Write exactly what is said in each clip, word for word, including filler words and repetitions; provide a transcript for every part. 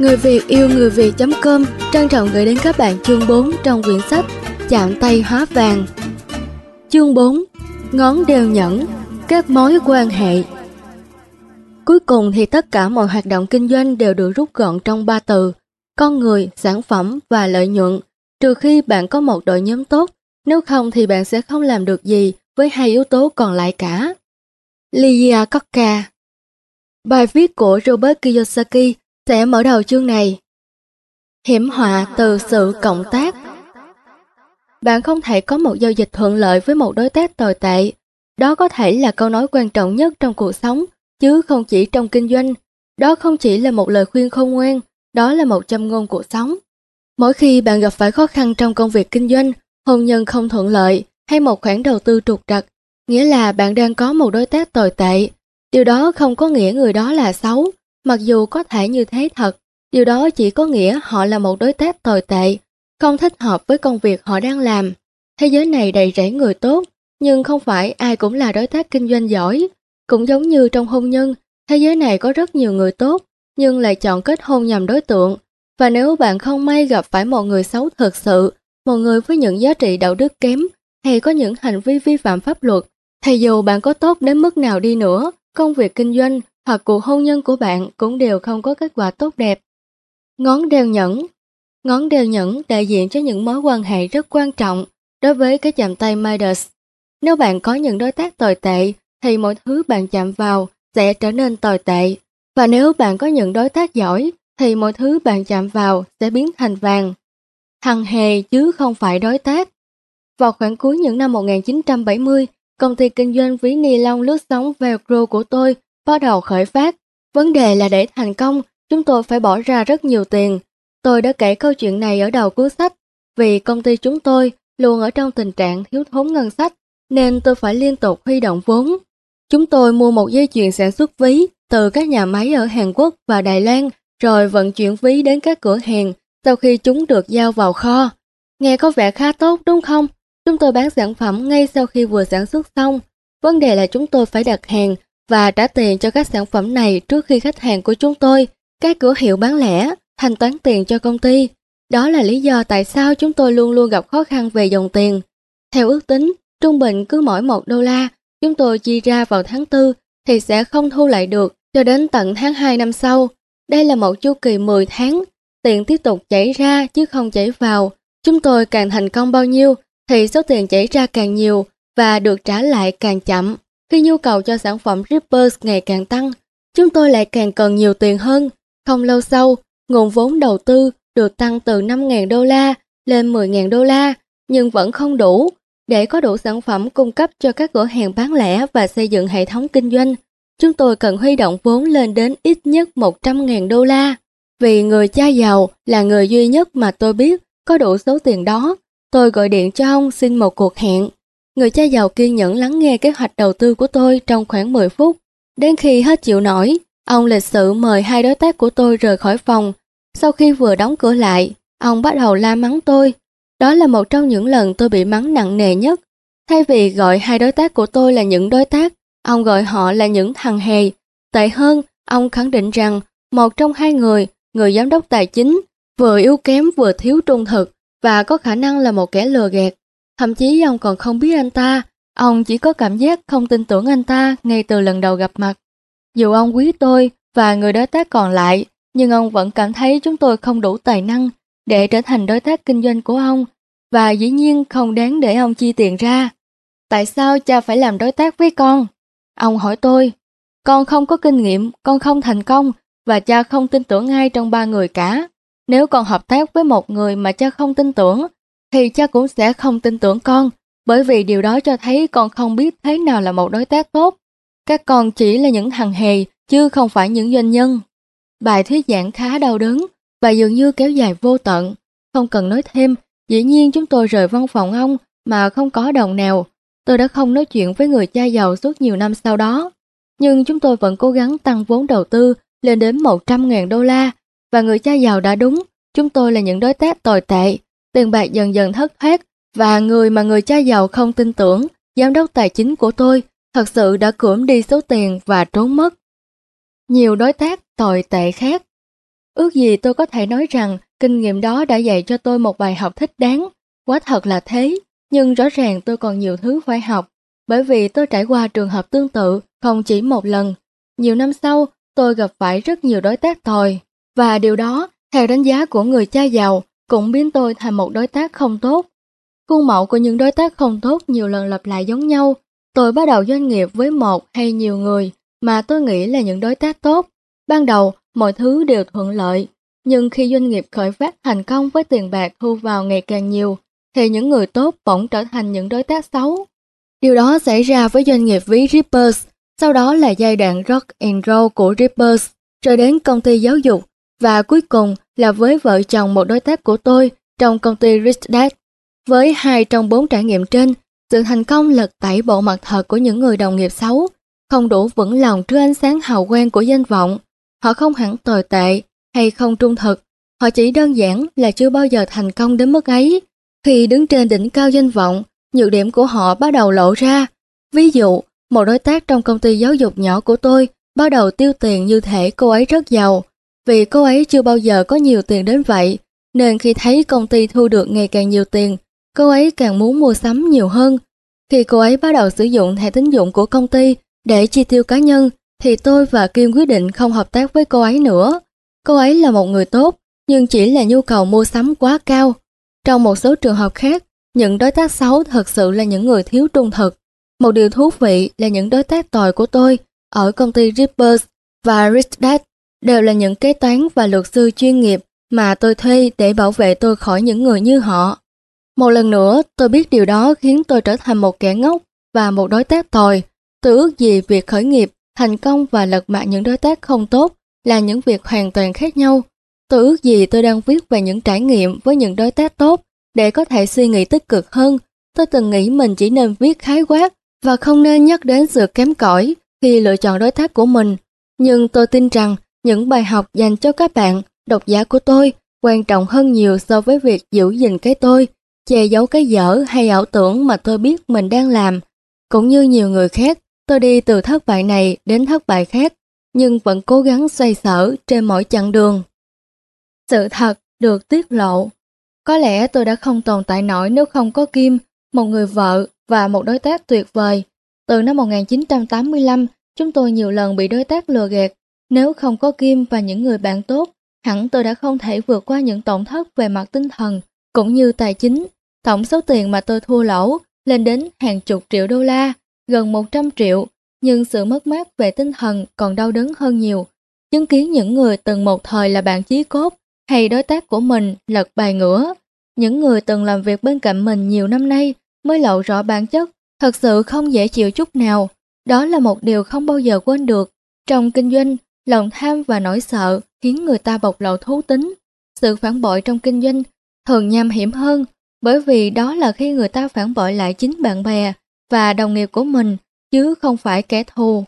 Người Việt yêu người Việt chấm com trân trọng gửi đến các bạn chương bốn trong quyển sách Chạm tay hóa vàng. Chương bốn. Ngón đeo nhẫn, các mối quan hệ. Cuối cùng thì tất cả mọi hoạt động kinh doanh đều được rút gọn trong ba từ: con người, sản phẩm và lợi nhuận. Trừ khi bạn có một đội nhóm tốt, nếu không thì bạn sẽ không làm được gì với hai yếu tố còn lại cả. Lia Kotka. Bài viết của Robert Kiyosaki sẽ mở đầu chương này. Hiểm họa từ sự cộng tác. Bạn không thể có một giao dịch thuận lợi với một đối tác tồi tệ. Đó có thể là câu nói quan trọng nhất trong cuộc sống, chứ không chỉ trong kinh doanh. Đó không chỉ là một lời khuyên khôn ngoan, đó là một châm ngôn cuộc sống. Mỗi khi bạn gặp phải khó khăn trong công việc kinh doanh, hôn nhân không thuận lợi hay một khoản đầu tư trục trặc, nghĩa là bạn đang có một đối tác tồi tệ. Điều đó không có nghĩa người đó là xấu, mặc dù có thể như thế thật. Điều đó chỉ có nghĩa họ là một đối tác tồi tệ, không thích hợp với công việc họ đang làm. Thế giới này đầy rẫy người tốt, nhưng không phải ai cũng là đối tác kinh doanh giỏi. Cũng giống như trong hôn nhân, thế giới này có rất nhiều người tốt, nhưng lại chọn kết hôn nhầm đối tượng. Và nếu bạn không may gặp phải một người xấu thực sự, một người với những giá trị đạo đức kém, hay có những hành vi vi phạm pháp luật, thì dù bạn có tốt đến mức nào đi nữa, công việc kinh doanh hoặc cuộc hôn nhân của bạn cũng đều không có kết quả tốt đẹp. Ngón đeo nhẫn. Ngón đeo nhẫn đại diện cho những mối quan hệ rất quan trọng đối với cái chạm tay Midas. Nếu bạn có những đối tác tồi tệ, thì mọi thứ bạn chạm vào sẽ trở nên tồi tệ. Và nếu bạn có những đối tác giỏi, thì mọi thứ bạn chạm vào sẽ biến thành vàng. Hằng hề chứ không phải đối tác. Vào khoảng cuối những năm một nghìn chín trăm bảy mươi, công ty kinh doanh ví ni lông lướt sóng Velcro của tôi bắt đầu khởi phát. Vấn đề là để thành công, chúng tôi phải bỏ ra rất nhiều tiền. Tôi đã kể câu chuyện này ở đầu cuốn sách, vì công ty chúng tôi luôn ở trong tình trạng thiếu thốn ngân sách, nên tôi phải liên tục huy động vốn. Chúng tôi mua một dây chuyền sản xuất ví từ các nhà máy ở Hàn Quốc và Đài Loan, rồi vận chuyển ví đến các cửa hàng sau khi chúng được giao vào kho. Nghe có vẻ khá tốt đúng không? Chúng tôi bán sản phẩm ngay sau khi vừa sản xuất xong. Vấn đề là chúng tôi phải đặt hàng và trả tiền cho các sản phẩm này trước khi khách hàng của chúng tôi, các cửa hiệu bán lẻ, thanh toán tiền cho công ty. Đó là lý do tại sao chúng tôi luôn luôn gặp khó khăn về dòng tiền. Theo ước tính, trung bình cứ mỗi một đô la chúng tôi chi ra vào tháng tư thì sẽ không thu lại được cho đến tận tháng hai năm sau. Đây là một chu kỳ mười tháng, tiền tiếp tục chảy ra chứ không chảy vào. Chúng tôi càng thành công bao nhiêu thì số tiền chảy ra càng nhiều và được trả lại càng chậm. Khi nhu cầu cho sản phẩm Rippers ngày càng tăng, chúng tôi lại càng cần nhiều tiền hơn. Không lâu sau, nguồn vốn đầu tư được tăng từ năm nghìn đô la lên mười nghìn đô la, nhưng vẫn không đủ. Để có đủ sản phẩm cung cấp cho các cửa hàng bán lẻ và xây dựng hệ thống kinh doanh, chúng tôi cần huy động vốn lên đến ít nhất một trăm nghìn đô la. Vì người cha giàu là người duy nhất mà tôi biết có đủ số tiền đó, tôi gọi điện cho ông xin một cuộc hẹn. Người cha giàu kiên nhẫn lắng nghe kế hoạch đầu tư của tôi trong khoảng mười phút. Đến khi hết chịu nổi, ông lịch sự mời hai đối tác của tôi rời khỏi phòng. Sau khi vừa đóng cửa lại, ông bắt đầu la mắng tôi. Đó là một trong những lần tôi bị mắng nặng nề nhất. Thay vì gọi hai đối tác của tôi là những đối tác, ông gọi họ là những thằng hề. Tệ hơn, ông khẳng định rằng một trong hai người, người giám đốc tài chính, vừa yếu kém vừa thiếu trung thực và có khả năng là một kẻ lừa gạt. Thậm chí ông còn không biết anh ta, ông chỉ có cảm giác không tin tưởng anh ta ngay từ lần đầu gặp mặt. Dù ông quý tôi và người đối tác còn lại, nhưng ông vẫn cảm thấy chúng tôi không đủ tài năng để trở thành đối tác kinh doanh của ông, và dĩ nhiên không đáng để ông chi tiền ra. Tại sao cha phải làm đối tác với con? Ông hỏi tôi. Con không có kinh nghiệm, con không thành công, và cha không tin tưởng ai trong ba người cả. Nếu con hợp tác với một người mà cha không tin tưởng, thì cha cũng sẽ không tin tưởng con, bởi vì điều đó cho thấy con không biết thế nào là một đối tác tốt. Các con chỉ là những thằng hề, chứ không phải những doanh nhân. Bài thuyết giảng khá đau đớn, và dường như kéo dài vô tận. Không cần nói thêm, dĩ nhiên chúng tôi rời văn phòng ông mà không có đồng nào. Tôi đã không nói chuyện với người cha giàu suốt nhiều năm sau đó. Nhưng chúng tôi vẫn cố gắng tăng vốn đầu tư lên đến một trăm nghìn đô la, và người cha giàu đã đúng, chúng tôi là những đối tác tồi tệ. Tiền bạc dần dần thất thoát, và người mà người cha giàu không tin tưởng, giám đốc tài chính của tôi, thật sự đã cưỡng đi số tiền và trốn mất. Nhiều đối tác tồi tệ khác. Ước gì tôi có thể nói rằng kinh nghiệm đó đã dạy cho tôi một bài học thích đáng. Quả thật là thế, nhưng rõ ràng tôi còn nhiều thứ phải học, bởi vì tôi trải qua trường hợp tương tự không chỉ một lần. Nhiều năm sau, tôi gặp phải rất nhiều đối tác tồi, và điều đó, theo đánh giá của người cha giàu, cũng biến tôi thành một đối tác không tốt. Khuôn mẫu của những đối tác không tốt nhiều lần lặp lại giống nhau. Tôi bắt đầu doanh nghiệp với một hay nhiều người mà tôi nghĩ là những đối tác tốt. Ban đầu, mọi thứ đều thuận lợi, nhưng khi doanh nghiệp khởi phát thành công với tiền bạc thu vào ngày càng nhiều, thì những người tốt bỗng trở thành những đối tác xấu. Điều đó xảy ra với doanh nghiệp ví Rippers, sau đó là giai đoạn rock and roll của Rippers, rồi đến công ty giáo dục, và cuối cùng là với vợ chồng một đối tác của tôi trong công ty Rich Dad. Với hai trong bốn trải nghiệm trên, sự thành công lật tẩy bộ mặt thật của những người đồng nghiệp xấu, không đủ vững lòng trước ánh sáng hào quang của danh vọng. Họ không hẳn tồi tệ hay không trung thực, họ chỉ đơn giản là chưa bao giờ thành công đến mức ấy. Khi đứng trên đỉnh cao danh vọng, nhược điểm của họ bắt đầu lộ ra. Ví dụ, một đối tác trong công ty giáo dục nhỏ của tôi bắt đầu tiêu tiền như thể cô ấy rất giàu. Vì cô ấy chưa bao giờ có nhiều tiền đến vậy, nên khi thấy công ty thu được ngày càng nhiều tiền, cô ấy càng muốn mua sắm nhiều hơn. Khi cô ấy bắt đầu sử dụng thẻ tín dụng của công ty để chi tiêu cá nhân, thì tôi và Kim quyết định không hợp tác với cô ấy nữa. Cô ấy là một người tốt, nhưng chỉ là nhu cầu mua sắm quá cao. Trong một số trường hợp khác, những đối tác xấu thật sự là những người thiếu trung thực. Một điều thú vị là những đối tác tồi của tôi ở công ty Rippers và Rich Dad đều là những kế toán và luật sư chuyên nghiệp mà tôi thuê để bảo vệ tôi khỏi những người như họ. Một lần nữa, tôi biết điều đó khiến tôi trở thành một kẻ ngốc và một đối tác tồi. Tôi ước gì việc khởi nghiệp, thành công và lật mặt những đối tác không tốt là những việc hoàn toàn khác nhau. Tôi ước gì tôi đang viết về những trải nghiệm với những đối tác tốt để có thể suy nghĩ tích cực hơn. Tôi từng nghĩ mình chỉ nên viết khái quát và không nên nhắc đến sự kém cỏi khi lựa chọn đối tác của mình. Nhưng tôi tin rằng những bài học dành cho các bạn, độc giả của tôi, quan trọng hơn nhiều so với việc giữ gìn cái tôi, che giấu cái dở hay ảo tưởng mà tôi biết mình đang làm. Cũng như nhiều người khác, tôi đi từ thất bại này đến thất bại khác, nhưng vẫn cố gắng xoay sở trên mỗi chặng đường. Sự thật được tiết lộ. Có lẽ tôi đã không tồn tại nổi nếu không có Kim, một người vợ và một đối tác tuyệt vời. Từ năm một nghìn chín trăm tám mươi lăm, chúng tôi nhiều lần bị đối tác lừa gạt. Nếu không có Kim và những người bạn tốt, hẳn tôi đã không thể vượt qua những tổn thất về mặt tinh thần, cũng như tài chính. Tổng số tiền mà tôi thua lỗ lên đến hàng chục triệu đô la, gần một trăm triệu, nhưng sự mất mát về tinh thần còn đau đớn hơn nhiều. Chứng kiến những người từng một thời là bạn chí cốt hay đối tác của mình lật bài ngửa, những người từng làm việc bên cạnh mình nhiều năm nay mới lộ rõ bản chất, thật sự không dễ chịu chút nào. Đó là một điều không bao giờ quên được. Trong kinh doanh, lòng tham và nỗi sợ khiến người ta bộc lộ thú tính. Sự phản bội trong kinh doanh thường nham hiểm hơn, bởi vì đó là khi người ta phản bội lại chính bạn bè và đồng nghiệp của mình, chứ không phải kẻ thù.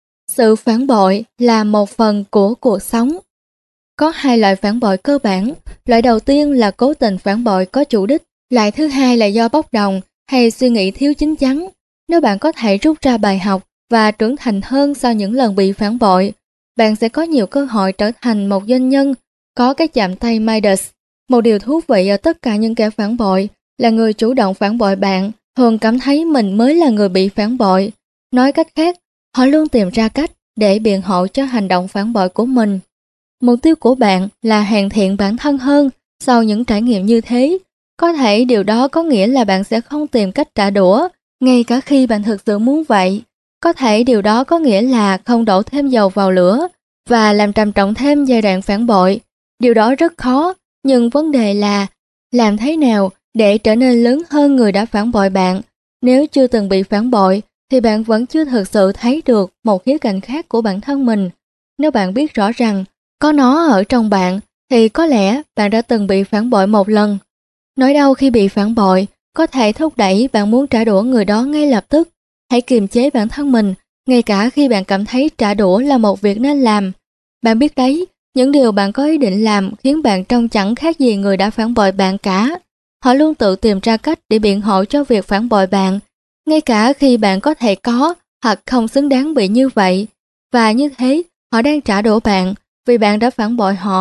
Sự phản bội là một phần của cuộc sống. Có hai loại phản bội cơ bản. Loại đầu tiên là cố tình phản bội có chủ đích. Loại thứ hai là do bốc đồng hay suy nghĩ thiếu chín chắn. Nếu bạn có thể rút ra bài học và trưởng thành hơn sau những lần bị phản bội, bạn sẽ có nhiều cơ hội trở thành một doanh nhân có cái chạm tay Midas. Một điều thú vị ở tất cả những kẻ phản bội là người chủ động phản bội bạn thường cảm thấy mình mới là người bị phản bội. Nói cách khác, họ luôn tìm ra cách để biện hộ cho hành động phản bội của mình. Mục tiêu của bạn là hoàn thiện bản thân hơn sau những trải nghiệm như thế. Có thể điều đó có nghĩa là bạn sẽ không tìm cách trả đũa, ngay cả khi bạn thực sự muốn vậy. Có thể điều đó có nghĩa là không đổ thêm dầu vào lửa và làm trầm trọng thêm giai đoạn phản bội. Điều đó rất khó, nhưng vấn đề là làm thế nào để trở nên lớn hơn người đã phản bội bạn. Nếu chưa từng bị phản bội, thì bạn vẫn chưa thực sự thấy được một khía cạnh khác của bản thân mình. Nếu bạn biết rõ rằng có nó ở trong bạn, thì có lẽ bạn đã từng bị phản bội một lần. Nỗi đau khi bị phản bội có thể thúc đẩy bạn muốn trả đũa người đó ngay lập tức. Hãy kiềm chế bản thân mình, ngay cả khi bạn cảm thấy trả đũa là một việc nên làm. Bạn biết đấy, những điều bạn có ý định làm khiến bạn trông chẳng khác gì người đã phản bội bạn cả. Họ luôn tự tìm ra cách để biện hộ cho việc phản bội bạn, ngay cả khi bạn có thể có hoặc không xứng đáng bị như vậy. Và như thế, họ đang trả đũa bạn vì bạn đã phản bội họ,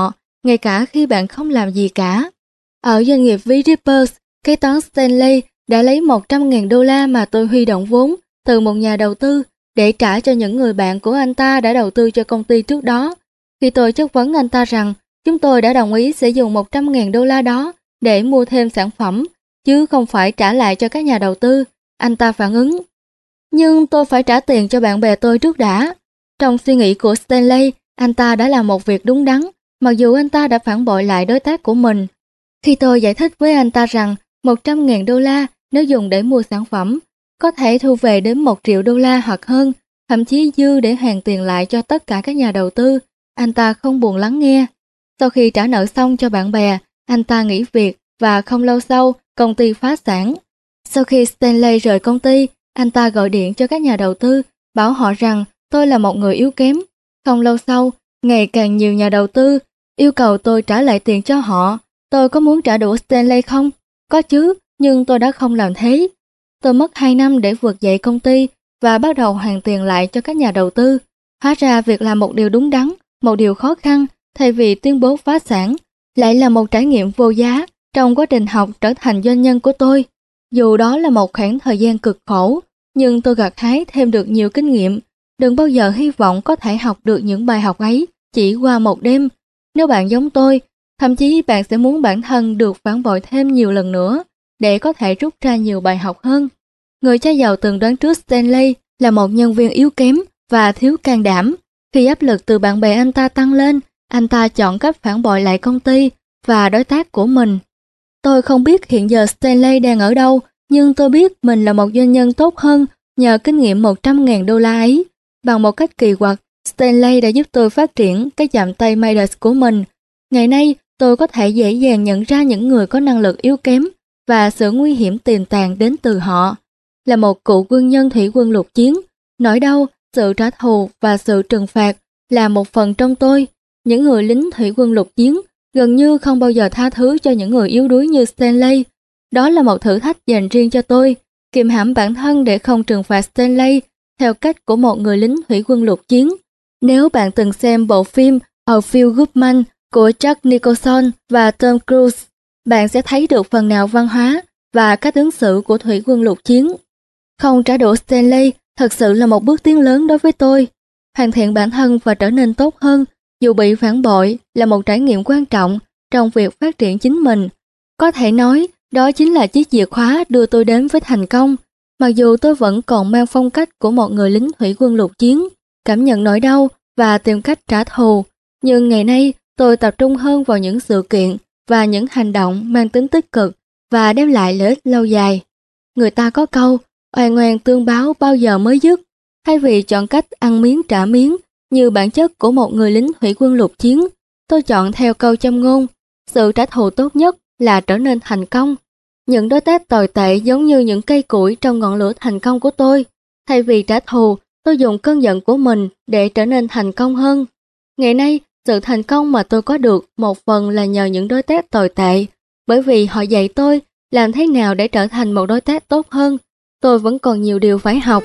ngay cả khi bạn không làm gì cả. Ở doanh nghiệp ví Rippers, kế toán Stanley đã lấy một trăm nghìn đô la mà tôi huy động vốn từ một nhà đầu tư để trả cho những người bạn của anh ta đã đầu tư cho công ty trước đó. Khi tôi chất vấn anh ta rằng chúng tôi đã đồng ý sẽ dùng một trăm nghìn đô la đó để mua thêm sản phẩm, chứ không phải trả lại cho các nhà đầu tư, anh ta phản ứng: nhưng tôi phải trả tiền cho bạn bè tôi trước đã. Trong suy nghĩ của Stanley, anh ta đã làm một việc đúng đắn, mặc dù anh ta đã phản bội lại đối tác của mình. Khi tôi giải thích với anh ta rằng một trăm nghìn đô la nếu dùng để mua sản phẩm, có thể thu về đến một triệu đô la hoặc hơn, thậm chí dư để hoàn tiền lại cho tất cả các nhà đầu tư, anh ta không buồn lắng nghe. Sau khi trả nợ xong cho bạn bè, anh ta nghỉ việc và không lâu sau, công ty phá sản. Sau khi Stanley rời công ty, anh ta gọi điện cho các nhà đầu tư, bảo họ rằng tôi là một người yếu kém. Không lâu sau, ngày càng nhiều nhà đầu tư yêu cầu tôi trả lại tiền cho họ. Tôi có muốn trả đũa Stanley không? Có chứ, nhưng tôi đã không làm thế. Tôi mất hai năm để vực dậy công ty và bắt đầu hoàn tiền lại cho các nhà đầu tư. Hóa ra việc làm một điều đúng đắn, một điều khó khăn, thay vì tuyên bố phá sản, lại là một trải nghiệm vô giá trong quá trình học trở thành doanh nhân của tôi. Dù đó là một khoảng thời gian cực khổ, nhưng tôi gặt hái thêm được nhiều kinh nghiệm. Đừng bao giờ hy vọng có thể học được những bài học ấy chỉ qua một đêm. Nếu bạn giống tôi, thậm chí bạn sẽ muốn bản thân được phản bội thêm nhiều lần nữa để có thể rút ra nhiều bài học hơn. Người cha giàu từng đoán trước Stanley là một nhân viên yếu kém và thiếu can đảm. Khi áp lực từ bạn bè anh ta tăng lên, anh ta chọn cách phản bội lại công ty và đối tác của mình. Tôi không biết hiện giờ Stanley đang ở đâu, nhưng tôi biết mình là một doanh nhân tốt hơn nhờ kinh nghiệm một trăm nghìn đô la ấy. Bằng một cách kỳ quặc, Stanley đã giúp tôi phát triển cái chạm tay Midas của mình. Ngày nay, tôi có thể dễ dàng nhận ra những người có năng lực yếu kém và sự nguy hiểm tiềm tàng đến từ họ. Là một cựu quân nhân thủy quân lục chiến, nỗi đau, sự trả thù và sự trừng phạt là một phần trong tôi. Những người lính thủy quân lục chiến gần như không bao giờ tha thứ cho những người yếu đuối như Stanley. Đó là một thử thách dành riêng cho tôi, kiềm hãm bản thân để không trừng phạt Stanley theo cách của một người lính thủy quân lục chiến. Nếu bạn từng xem bộ phim A Few Good Men của Jack Nicholson và Tom Cruise, bạn sẽ thấy được phần nào văn hóa và cách ứng xử của thủy quân lục chiến. Không trả đũa Stanley thật sự là một bước tiến lớn đối với tôi. Hoàn thiện bản thân và trở nên tốt hơn dù bị phản bội là một trải nghiệm quan trọng trong việc phát triển chính mình. Có thể nói, đó chính là chiếc chìa khóa đưa tôi đến với thành công. Mặc dù tôi vẫn còn mang phong cách của một người lính thủy quân lục chiến, cảm nhận nỗi đau và tìm cách trả thù, nhưng ngày nay tôi tập trung hơn vào những sự kiện và những hành động mang tính tích cực và đem lại lợi ích lâu dài. Người ta có câu, oan oan tương báo bao giờ mới dứt. Thay vì chọn cách ăn miếng trả miếng như bản chất của một người lính thủy quân lục chiến, tôi chọn theo câu châm ngôn, sự trả thù tốt nhất là trở nên thành công. Những đối tác tồi tệ giống như những cây củi trong ngọn lửa thành công của tôi. Thay vì trả thù, tôi dùng cơn giận của mình để trở nên thành công hơn. Ngày nay, sự thành công mà tôi có được một phần là nhờ những đối tác tồi tệ, bởi vì họ dạy tôi làm thế nào để trở thành một đối tác tốt hơn. Tôi vẫn còn nhiều điều phải học.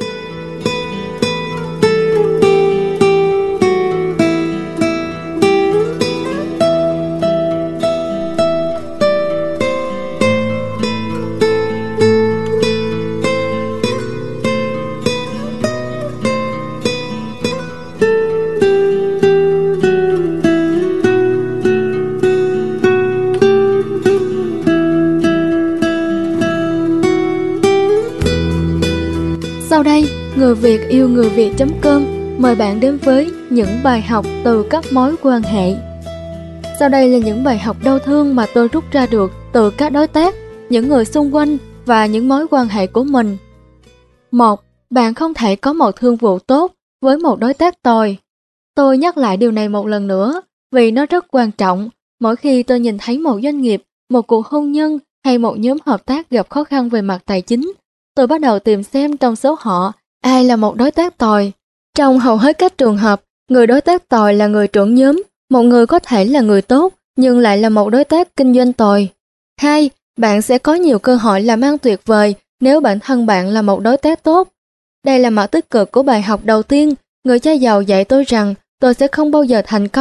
Sau đây, Người Việt yêu người Việt chấm com mời bạn đến với những bài học từ các mối quan hệ. Sau đây là những bài học đau thương mà tôi rút ra được từ các đối tác, những người xung quanh và những mối quan hệ của mình. một. Bạn không thể có một thương vụ tốt với một đối tác tồi. Tôi nhắc lại điều này một lần nữa vì nó rất quan trọng. Mỗi khi tôi nhìn thấy một doanh nghiệp, một cuộc hôn nhân hay một nhóm hợp tác gặp khó khăn về mặt tài chính, tôi bắt đầu tìm xem trong số họ ai là một đối tác tồi. Trong hầu hết các trường hợp, người đối tác tồi là người trưởng nhóm, một người có thể là người tốt nhưng lại là một đối tác kinh doanh tồi. hai. Bạn sẽ có nhiều cơ hội làm ăn tuyệt vời nếu bản thân bạn là một đối tác tốt. Đây là mặt tích cực của bài học đầu tiên. Người cha giàu dạy tôi rằng tôi sẽ không bao giờ thành công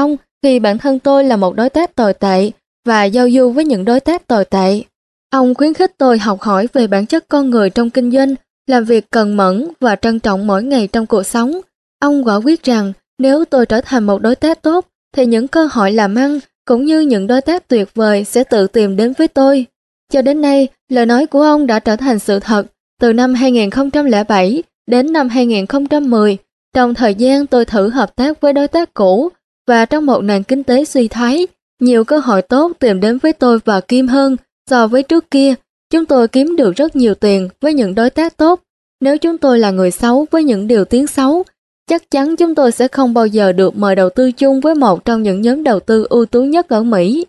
khi bản thân tôi là một đối tác tồi tệ và giao du với những đối tác tồi tệ. Ông khuyến khích tôi học hỏi về bản chất con người trong kinh doanh, làm việc cần mẫn và trân trọng mỗi ngày trong cuộc sống. Ông quả quyết rằng nếu tôi trở thành một đối tác tốt, thì những cơ hội làm ăn cũng như những đối tác tuyệt vời sẽ tự tìm đến với tôi. Cho đến nay, lời nói của ông đã trở thành sự thật. Từ năm hai nghìn không trăm lẻ bảy đến năm hai nghìn không trăm mười, trong thời gian tôi thử hợp tác với đối tác cũ và trong một nền kinh tế suy thoái, nhiều cơ hội tốt tìm đến với tôi và Kim hơn so với trước kia. Chúng tôi kiếm được rất nhiều tiền với những đối tác tốt. Nếu chúng tôi là người xấu với những điều tiếng xấu, chắc chắn chúng tôi sẽ không bao giờ được mời đầu tư chung với một trong những nhóm đầu tư ưu tú nhất ở Mỹ.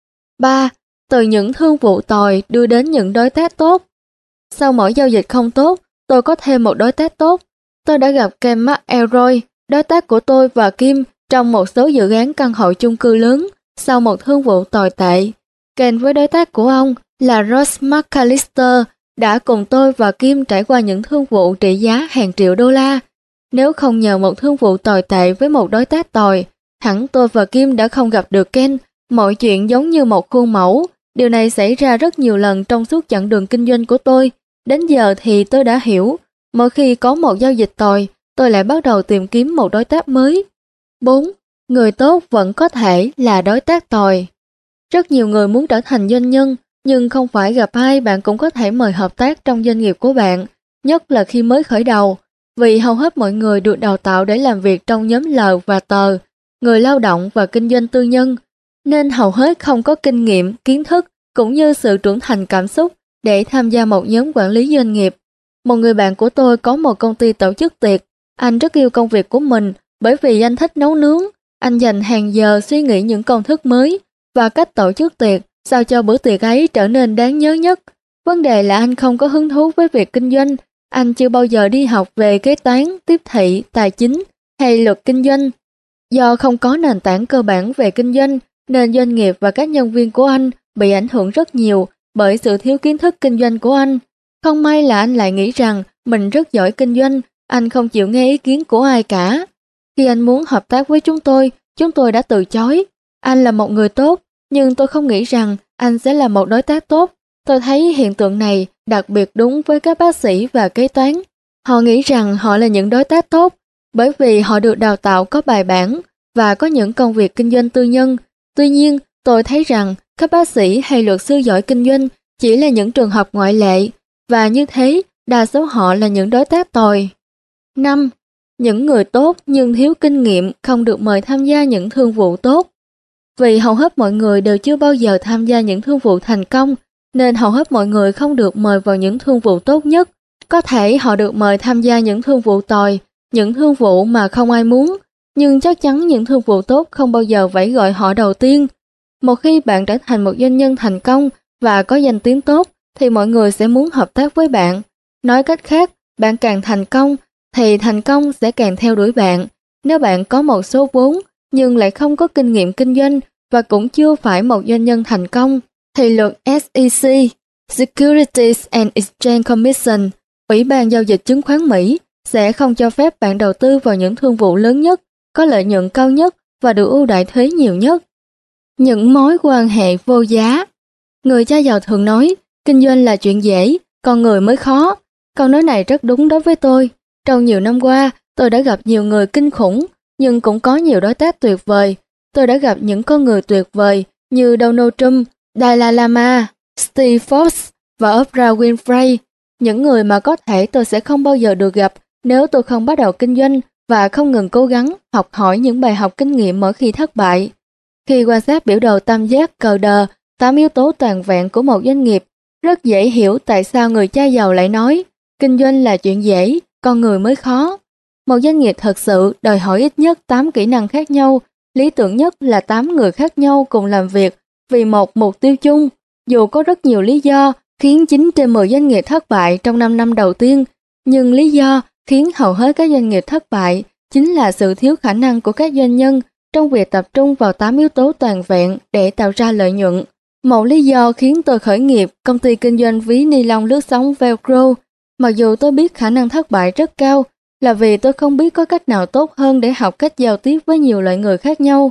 ba. Từ những thương vụ tồi đưa đến những đối tác tốt. Sau mỗi giao dịch không tốt, tôi có thêm một đối tác tốt. Tôi đã gặp Ken McElroy, đối tác của tôi và Kim trong một số dự án căn hộ chung cư lớn sau một thương vụ tồi tệ. Ken với đối tác của ông là Ross McAllister đã cùng tôi và Kim trải qua những thương vụ trị giá hàng triệu đô la. Nếu không nhờ một thương vụ tồi tệ với một đối tác tồi, hẳn tôi và Kim đã không gặp được Ken. Mọi chuyện giống như một khuôn mẫu. Điều này xảy ra rất nhiều lần trong suốt chặng đường kinh doanh của tôi. Đến giờ thì tôi đã hiểu, mỗi khi có một giao dịch tồi, tôi lại bắt đầu tìm kiếm một đối tác mới. bốn. Người tốt vẫn có thể là đối tác tồi. Rất nhiều người muốn trở thành doanh nhân, nhưng không phải gặp ai bạn cũng có thể mời hợp tác trong doanh nghiệp của bạn, nhất là khi mới khởi đầu, vì hầu hết mọi người được đào tạo để làm việc trong nhóm L và tờ, người lao động và kinh doanh tư nhân, nên hầu hết không có kinh nghiệm, kiến thức cũng như sự trưởng thành cảm xúc để tham gia một nhóm quản lý doanh nghiệp. Một người bạn của tôi có một công ty tổ chức tiệc. Anh rất yêu công việc của mình bởi vì anh thích nấu nướng. Anh dành hàng giờ suy nghĩ những công thức mới và cách tổ chức tiệc sao cho bữa tiệc ấy trở nên đáng nhớ nhất. Vấn đề là anh không có hứng thú với việc kinh doanh. Anh chưa bao giờ đi học về kế toán, tiếp thị, tài chính hay luật kinh doanh. Do không có nền tảng cơ bản về kinh doanh, nên doanh nghiệp và các nhân viên của anh bị ảnh hưởng rất nhiều bởi sự thiếu kiến thức kinh doanh của anh. Không may là anh lại nghĩ rằng mình rất giỏi kinh doanh, anh không chịu nghe ý kiến của ai cả. Khi anh muốn hợp tác với chúng tôi, chúng tôi đã từ chối. Anh là một người tốt, nhưng tôi không nghĩ rằng anh sẽ là một đối tác tốt. Tôi thấy hiện tượng này đặc biệt đúng với các bác sĩ và kế toán. Họ nghĩ rằng họ là những đối tác tốt, bởi vì họ được đào tạo có bài bản và có những công việc kinh doanh tư nhân. Tuy nhiên, tôi thấy rằng các bác sĩ hay luật sư giỏi kinh doanh chỉ là những trường hợp ngoại lệ, và như thế, đa số họ là những đối tác tồi. năm. Những người tốt nhưng thiếu kinh nghiệm không được mời tham gia những thương vụ tốt. Vì hầu hết mọi người đều chưa bao giờ tham gia những thương vụ thành công, nên hầu hết mọi người không được mời vào những thương vụ tốt nhất. Có thể họ được mời tham gia những thương vụ tồi, những thương vụ mà không ai muốn, nhưng chắc chắn những thương vụ tốt không bao giờ phải gọi họ đầu tiên. Một khi bạn trở thành một doanh nhân thành công và có danh tiếng tốt, thì mọi người sẽ muốn hợp tác với bạn. Nói cách khác, bạn càng thành công, thì thành công sẽ càng theo đuổi bạn. Nếu bạn có một số vốn, nhưng lại không có kinh nghiệm kinh doanh và cũng chưa phải một doanh nhân thành công, thì luật S E C, Securities and Exchange Commission, Ủy ban Giao dịch Chứng khoán Mỹ, sẽ không cho phép bạn đầu tư vào những thương vụ lớn nhất, có lợi nhuận cao nhất và được ưu đãi thuế nhiều nhất. Những mối quan hệ vô giá. Người cha giàu thường nói, kinh doanh là chuyện dễ, con người mới khó. Câu nói này rất đúng đối với tôi. Trong nhiều năm qua, tôi đã gặp nhiều người kinh khủng, nhưng cũng có nhiều đối tác tuyệt vời. Tôi đã gặp những con người tuyệt vời như Donald Trump, Dalai Lama, Steve Forbes và Oprah Winfrey. Những người mà có thể tôi sẽ không bao giờ được gặp nếu tôi không bắt đầu kinh doanh và không ngừng cố gắng học hỏi những bài học kinh nghiệm mỗi khi thất bại. Khi quan sát biểu đồ tam giác cờ đờ, tám yếu tố toàn vẹn của một doanh nghiệp, rất dễ hiểu tại sao người cha giàu lại nói kinh doanh là chuyện dễ, con người mới khó. Một doanh nghiệp thật sự đòi hỏi ít nhất tám kỹ năng khác nhau, lý tưởng nhất là tám người khác nhau cùng làm việc vì một mục tiêu chung. Dù có rất nhiều lý do khiến chín trên mười doanh nghiệp thất bại trong năm năm đầu tiên, nhưng lý do khiến hầu hết các doanh nghiệp thất bại chính là sự thiếu khả năng của các doanh nhân trong việc tập trung vào tám yếu tố toàn vẹn để tạo ra lợi nhuận. Một lý do khiến tôi khởi nghiệp công ty kinh doanh ví ni lông lướt sóng Velcro, mặc dù tôi biết khả năng thất bại rất cao, là vì tôi không biết có cách nào tốt hơn để học cách giao tiếp với nhiều loại người khác nhau.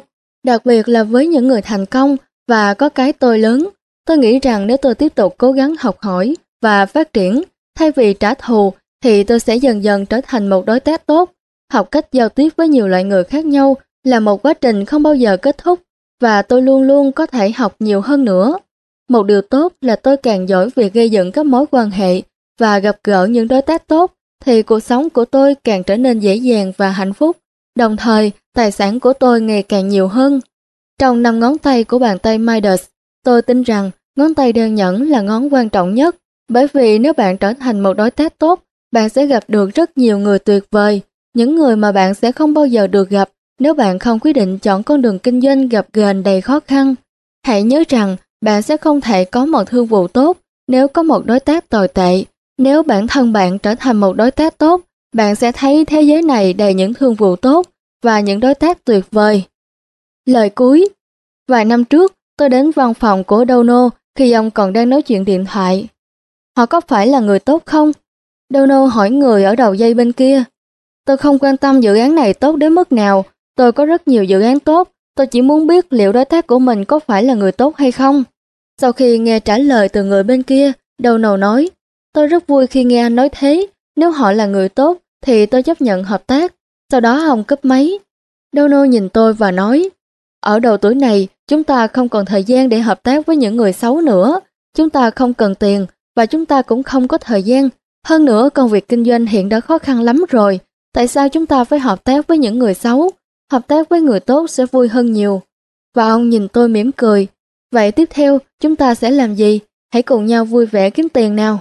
Đặc biệt là với những người thành công và có cái tôi lớn. Tôi nghĩ rằng nếu tôi tiếp tục cố gắng học hỏi và phát triển, thay vì trả thù, thì tôi sẽ dần dần trở thành một đối tác tốt. Học cách giao tiếp với nhiều loại người khác nhau là một quá trình không bao giờ kết thúc, và tôi luôn luôn có thể học nhiều hơn nữa. Một điều tốt là tôi càng giỏi việc gây dựng các mối quan hệ và gặp gỡ những đối tác tốt, thì cuộc sống của tôi càng trở nên dễ dàng và hạnh phúc. Đồng thời, tài sản của tôi ngày càng nhiều hơn. Trong năm ngón tay của bàn tay Midas, tôi tin rằng ngón tay đeo nhẫn là ngón quan trọng nhất, bởi vì nếu bạn trở thành một đối tác tốt, bạn sẽ gặp được rất nhiều người tuyệt vời, những người mà bạn sẽ không bao giờ được gặp nếu bạn không quyết định chọn con đường kinh doanh gập ghềnh đầy khó khăn. Hãy nhớ rằng bạn sẽ không thể có một thương vụ tốt nếu có một đối tác tồi tệ. Nếu bản thân bạn trở thành một đối tác tốt, bạn sẽ thấy thế giới này đầy những thương vụ tốt và những đối tác tuyệt vời. Lời cuối. Vài năm trước, tôi đến văn phòng của Dono khi ông còn đang nói chuyện điện thoại. Họ có phải là người tốt không? Dono hỏi người ở đầu dây bên kia. Tôi không quan tâm dự án này tốt đến mức nào, tôi có rất nhiều dự án tốt, tôi chỉ muốn biết liệu đối tác của mình có phải là người tốt hay không. Sau khi nghe trả lời từ người bên kia, Dono nói, tôi rất vui khi nghe anh nói thế, nếu họ là người tốt thì tôi chấp nhận hợp tác. Sau đó ông cúp máy. Dono nhìn tôi và nói, ở độ tuổi này, chúng ta không còn thời gian để hợp tác với những người xấu nữa. Chúng ta không cần tiền và chúng ta cũng không có thời gian. Hơn nữa, công việc kinh doanh hiện đã khó khăn lắm rồi. Tại sao chúng ta phải hợp tác với những người xấu? Hợp tác với người tốt sẽ vui hơn nhiều. Và ông nhìn tôi mỉm cười. Vậy tiếp theo, chúng ta sẽ làm gì? Hãy cùng nhau vui vẻ kiếm tiền nào.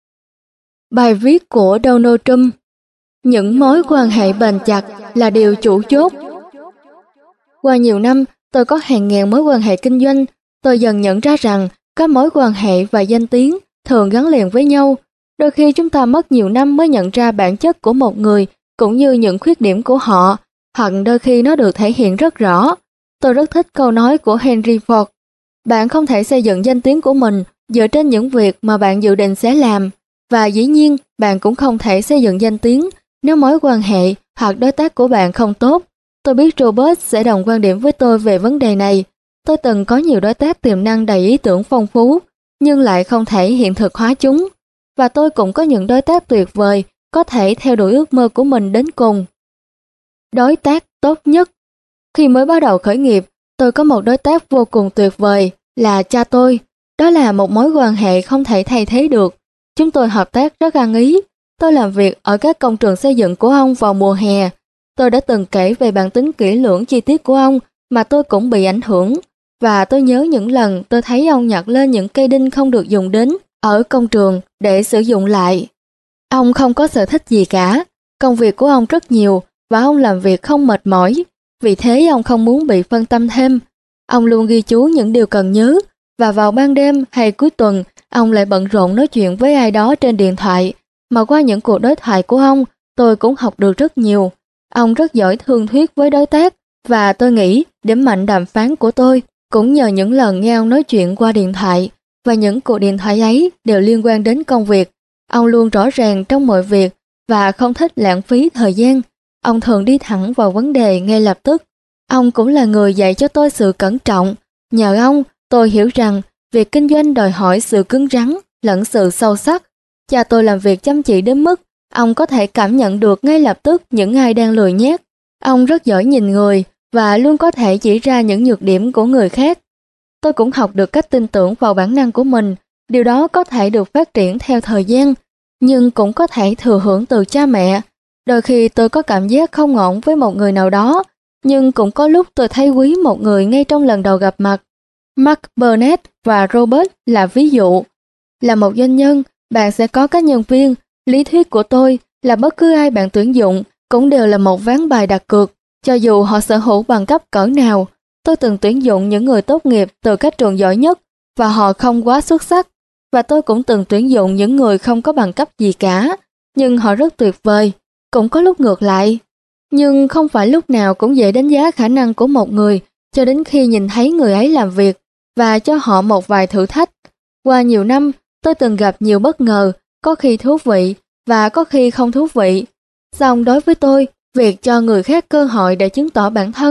Bài viết của Donald Trump. Những mối quan hệ bền chặt là điều chủ chốt. Qua nhiều năm, tôi có hàng ngàn mối quan hệ kinh doanh. Tôi dần nhận ra rằng các mối quan hệ và danh tiếng thường gắn liền với nhau. Đôi khi chúng ta mất nhiều năm mới nhận ra bản chất của một người cũng như những khuyết điểm của họ, hoặc đôi khi nó được thể hiện rất rõ. Tôi rất thích câu nói của Henry Ford. Bạn không thể xây dựng danh tiếng của mình dựa trên những việc mà bạn dự định sẽ làm. Và dĩ nhiên, bạn cũng không thể xây dựng danh tiếng nếu mối quan hệ hoặc đối tác của bạn không tốt. Tôi biết Robert sẽ đồng quan điểm với tôi về vấn đề này. Tôi từng có nhiều đối tác tiềm năng đầy ý tưởng phong phú, nhưng lại không thể hiện thực hóa chúng. Và tôi cũng có những đối tác tuyệt vời, có thể theo đuổi ước mơ của mình đến cùng. Đối tác tốt nhất. Khi mới bắt đầu khởi nghiệp, tôi có một đối tác vô cùng tuyệt vời, là cha tôi. Đó là một mối quan hệ không thể thay thế được. Chúng tôi hợp tác rất ăn ý. Tôi làm việc ở các công trường xây dựng của ông vào mùa hè. Tôi đã từng kể về bản tính kỹ lưỡng chi tiết của ông mà tôi cũng bị ảnh hưởng. Và tôi nhớ những lần tôi thấy ông nhặt lên những cây đinh không được dùng đến ở công trường để sử dụng lại. Ông không có sở thích gì cả. Công việc của ông rất nhiều và ông làm việc không mệt mỏi. Vì thế ông không muốn bị phân tâm thêm. Ông luôn ghi chú những điều cần nhớ. Và vào ban đêm hay cuối tuần, ông lại bận rộn nói chuyện với ai đó trên điện thoại. Mà qua những cuộc đối thoại của ông, tôi cũng học được rất nhiều. Ông rất giỏi thương thuyết với đối tác, và tôi nghĩ điểm mạnh đàm phán của tôi cũng nhờ những lần nghe ông nói chuyện qua điện thoại, và những cuộc điện thoại ấy đều liên quan đến công việc. Ông luôn rõ ràng trong mọi việc và không thích lãng phí thời gian. Ông thường đi thẳng vào vấn đề ngay lập tức. Ông cũng là người dạy cho tôi sự cẩn trọng. Nhờ ông, tôi hiểu rằng việc kinh doanh đòi hỏi sự cứng rắn lẫn sự sâu sắc. Cha tôi làm việc chăm chỉ đến mức ông có thể cảm nhận được ngay lập tức những ai đang lười nhác. Ông rất giỏi nhìn người và luôn có thể chỉ ra những nhược điểm của người khác. Tôi cũng học được cách tin tưởng vào bản năng của mình. Điều đó có thể được phát triển theo thời gian, nhưng cũng có thể thừa hưởng từ cha mẹ. Đôi khi tôi có cảm giác không ổn với một người nào đó, nhưng cũng có lúc tôi thấy quý một người ngay trong lần đầu gặp mặt. Mark Burnett và Robert là ví dụ. Là một doanh nhân, bạn sẽ có các nhân viên. Lý thuyết của tôi là bất cứ ai bạn tuyển dụng cũng đều là một ván bài đặt cược, cho dù họ sở hữu bằng cấp cỡ nào. Tôi từng tuyển dụng những người tốt nghiệp từ các trường giỏi nhất và họ không quá xuất sắc. Và tôi cũng từng tuyển dụng những người không có bằng cấp gì cả, nhưng họ rất tuyệt vời. Cũng có lúc ngược lại. Nhưng không phải lúc nào cũng dễ đánh giá khả năng của một người cho đến khi nhìn thấy người ấy làm việc và cho họ một vài thử thách. Qua nhiều năm, tôi từng gặp nhiều bất ngờ, có khi thú vị và có khi không thú vị. Song đối với tôi, việc cho người khác cơ hội để chứng tỏ bản thân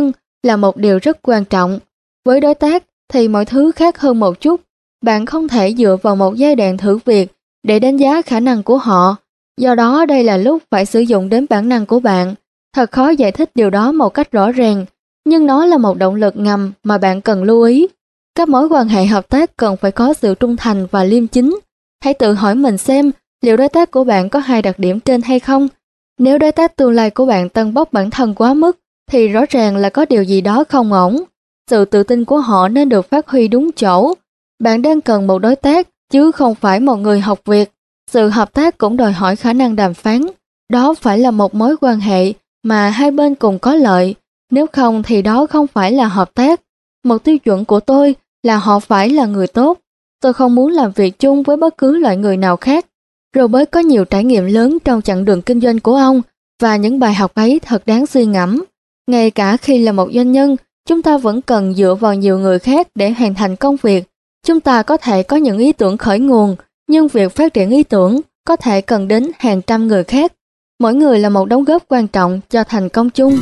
là một điều rất quan trọng. Với đối tác thì mọi thứ khác hơn một chút. Bạn không thể dựa vào một giai đoạn thử việc để đánh giá khả năng của họ. Do đó đây là lúc phải sử dụng đến bản năng của bạn. Thật khó giải thích điều đó một cách rõ ràng, nhưng nó là một động lực ngầm mà bạn cần lưu ý. Các mối quan hệ hợp tác cần phải có sự trung thành và liêm chính. Hãy tự hỏi mình xem liệu đối tác của bạn có hai đặc điểm trên hay không. Nếu đối tác tương lai của bạn tăng bốc bản thân quá mức, thì rõ ràng là có điều gì đó không ổn. Sự tự tin của họ nên được phát huy đúng chỗ. Bạn đang cần một đối tác, chứ không phải một người học việc. Sự hợp tác cũng đòi hỏi khả năng đàm phán. Đó phải là một mối quan hệ mà hai bên cùng có lợi. Nếu không thì đó không phải là hợp tác. Một tiêu chuẩn của tôi là họ phải là người tốt. Tôi không muốn làm việc chung với bất cứ loại người nào khác. Robert có nhiều trải nghiệm lớn trong chặng đường kinh doanh của ông, và những bài học ấy thật đáng suy ngẫm. Ngay cả khi là một doanh nhân, chúng ta vẫn cần dựa vào nhiều người khác để hoàn thành công việc. Chúng ta có thể có những ý tưởng khởi nguồn, nhưng việc phát triển ý tưởng có thể cần đến hàng trăm người khác. Mỗi người là một đóng góp quan trọng cho thành công chung.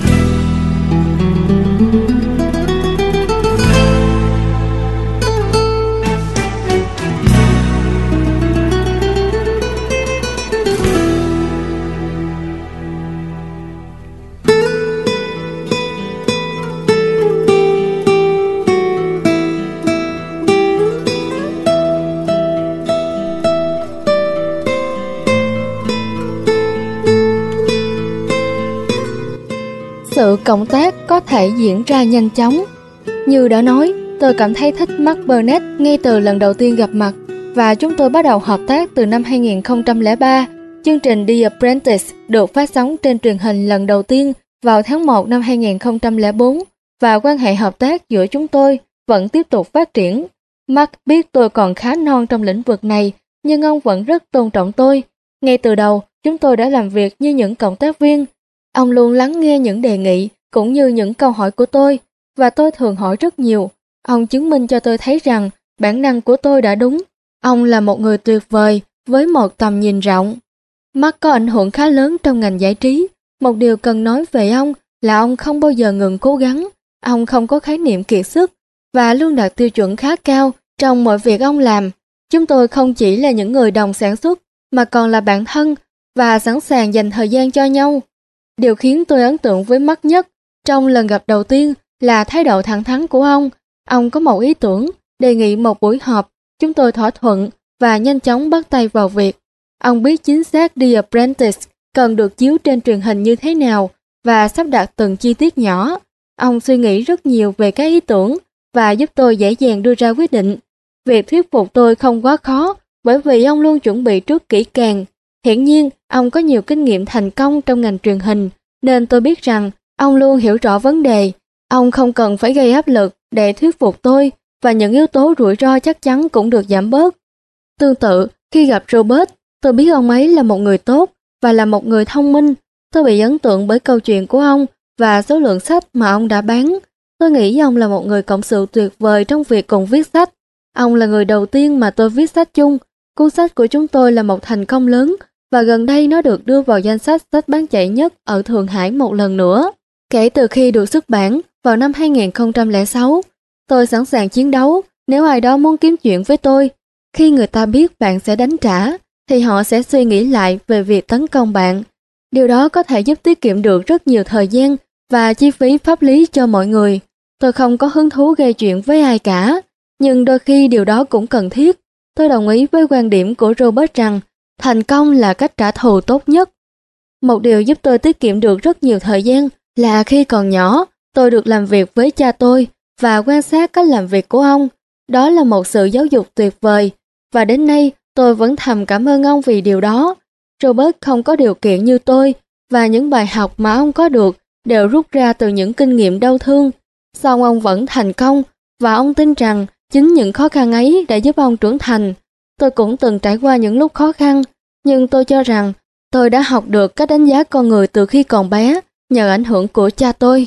Sự cộng tác có thể diễn ra nhanh chóng. Như đã nói, tôi cảm thấy thích Mark Burnett ngay từ lần đầu tiên gặp mặt, và chúng tôi bắt đầu hợp tác từ năm hai nghìn không trăm lẻ ba. Chương trình The Apprentice được phát sóng trên truyền hình lần đầu tiên vào tháng một năm hai nghìn không trăm lẻ bốn, và quan hệ hợp tác giữa chúng tôi vẫn tiếp tục phát triển. Mark biết tôi còn khá non trong lĩnh vực này, nhưng ông vẫn rất tôn trọng tôi. Ngay từ đầu, chúng tôi đã làm việc như những cộng tác viên. Ông luôn lắng nghe những đề nghị cũng như những câu hỏi của tôi, và tôi thường hỏi rất nhiều. Ông chứng minh cho tôi thấy rằng bản năng của tôi đã đúng. Ông là một người tuyệt vời với một tầm nhìn rộng. Mark có ảnh hưởng khá lớn trong ngành giải trí. Một điều cần nói về ông là ông không bao giờ ngừng cố gắng. Ông không có khái niệm kiệt sức và luôn đạt tiêu chuẩn khá cao trong mọi việc ông làm. Chúng tôi không chỉ là những người đồng sản xuất mà còn là bạn thân và sẵn sàng dành thời gian cho nhau. Điều khiến tôi ấn tượng với Mark nhất trong lần gặp đầu tiên là thái độ thẳng thắn của ông. Ông có một ý tưởng, đề nghị một buổi họp, chúng tôi thỏa thuận và nhanh chóng bắt tay vào việc. Ông biết chính xác The Apprentice cần được chiếu trên truyền hình như thế nào và sắp đặt từng chi tiết nhỏ. Ông suy nghĩ rất nhiều về các ý tưởng và giúp tôi dễ dàng đưa ra quyết định. Việc thuyết phục tôi không quá khó bởi vì ông luôn chuẩn bị trước kỹ càng. Hiển nhiên, ông có nhiều kinh nghiệm thành công trong ngành truyền hình, nên tôi biết rằng ông luôn hiểu rõ vấn đề. Ông không cần phải gây áp lực để thuyết phục tôi, và những yếu tố rủi ro chắc chắn cũng được giảm bớt. Tương tự, khi gặp Robert, tôi biết ông ấy là một người tốt và là một người thông minh. Tôi bị ấn tượng bởi câu chuyện của ông và số lượng sách mà ông đã bán. Tôi nghĩ ông là một người cộng sự tuyệt vời trong việc cùng viết sách. Ông là người đầu tiên mà tôi viết sách chung. Cuốn sách của chúng tôi là một thành công lớn, và gần đây nó được đưa vào danh sách sách bán chạy nhất ở Thượng Hải một lần nữa. Kể từ khi được xuất bản vào năm hai nghìn không trăm lẻ sáu, tôi sẵn sàng chiến đấu nếu ai đó muốn kiếm chuyện với tôi. Khi người ta biết bạn sẽ đánh trả, thì họ sẽ suy nghĩ lại về việc tấn công bạn. Điều đó có thể giúp tiết kiệm được rất nhiều thời gian và chi phí pháp lý cho mọi người. Tôi không có hứng thú gây chuyện với ai cả, nhưng đôi khi điều đó cũng cần thiết. Tôi đồng ý với quan điểm của Robert rằng thành công là cách trả thù tốt nhất. Một điều giúp tôi tiết kiệm được rất nhiều thời gian là khi còn nhỏ, tôi được làm việc với cha tôi và quan sát cách làm việc của ông. Đó là một sự giáo dục tuyệt vời, và đến nay tôi vẫn thầm cảm ơn ông vì điều đó. Robert không có điều kiện như tôi, và những bài học mà ông có được đều rút ra từ những kinh nghiệm đau thương. Song ông vẫn thành công, và ông tin rằng chính những khó khăn ấy đã giúp ông trưởng thành. Tôi cũng từng trải qua những lúc khó khăn, nhưng tôi cho rằng tôi đã học được cách đánh giá con người từ khi còn bé nhờ ảnh hưởng của cha tôi.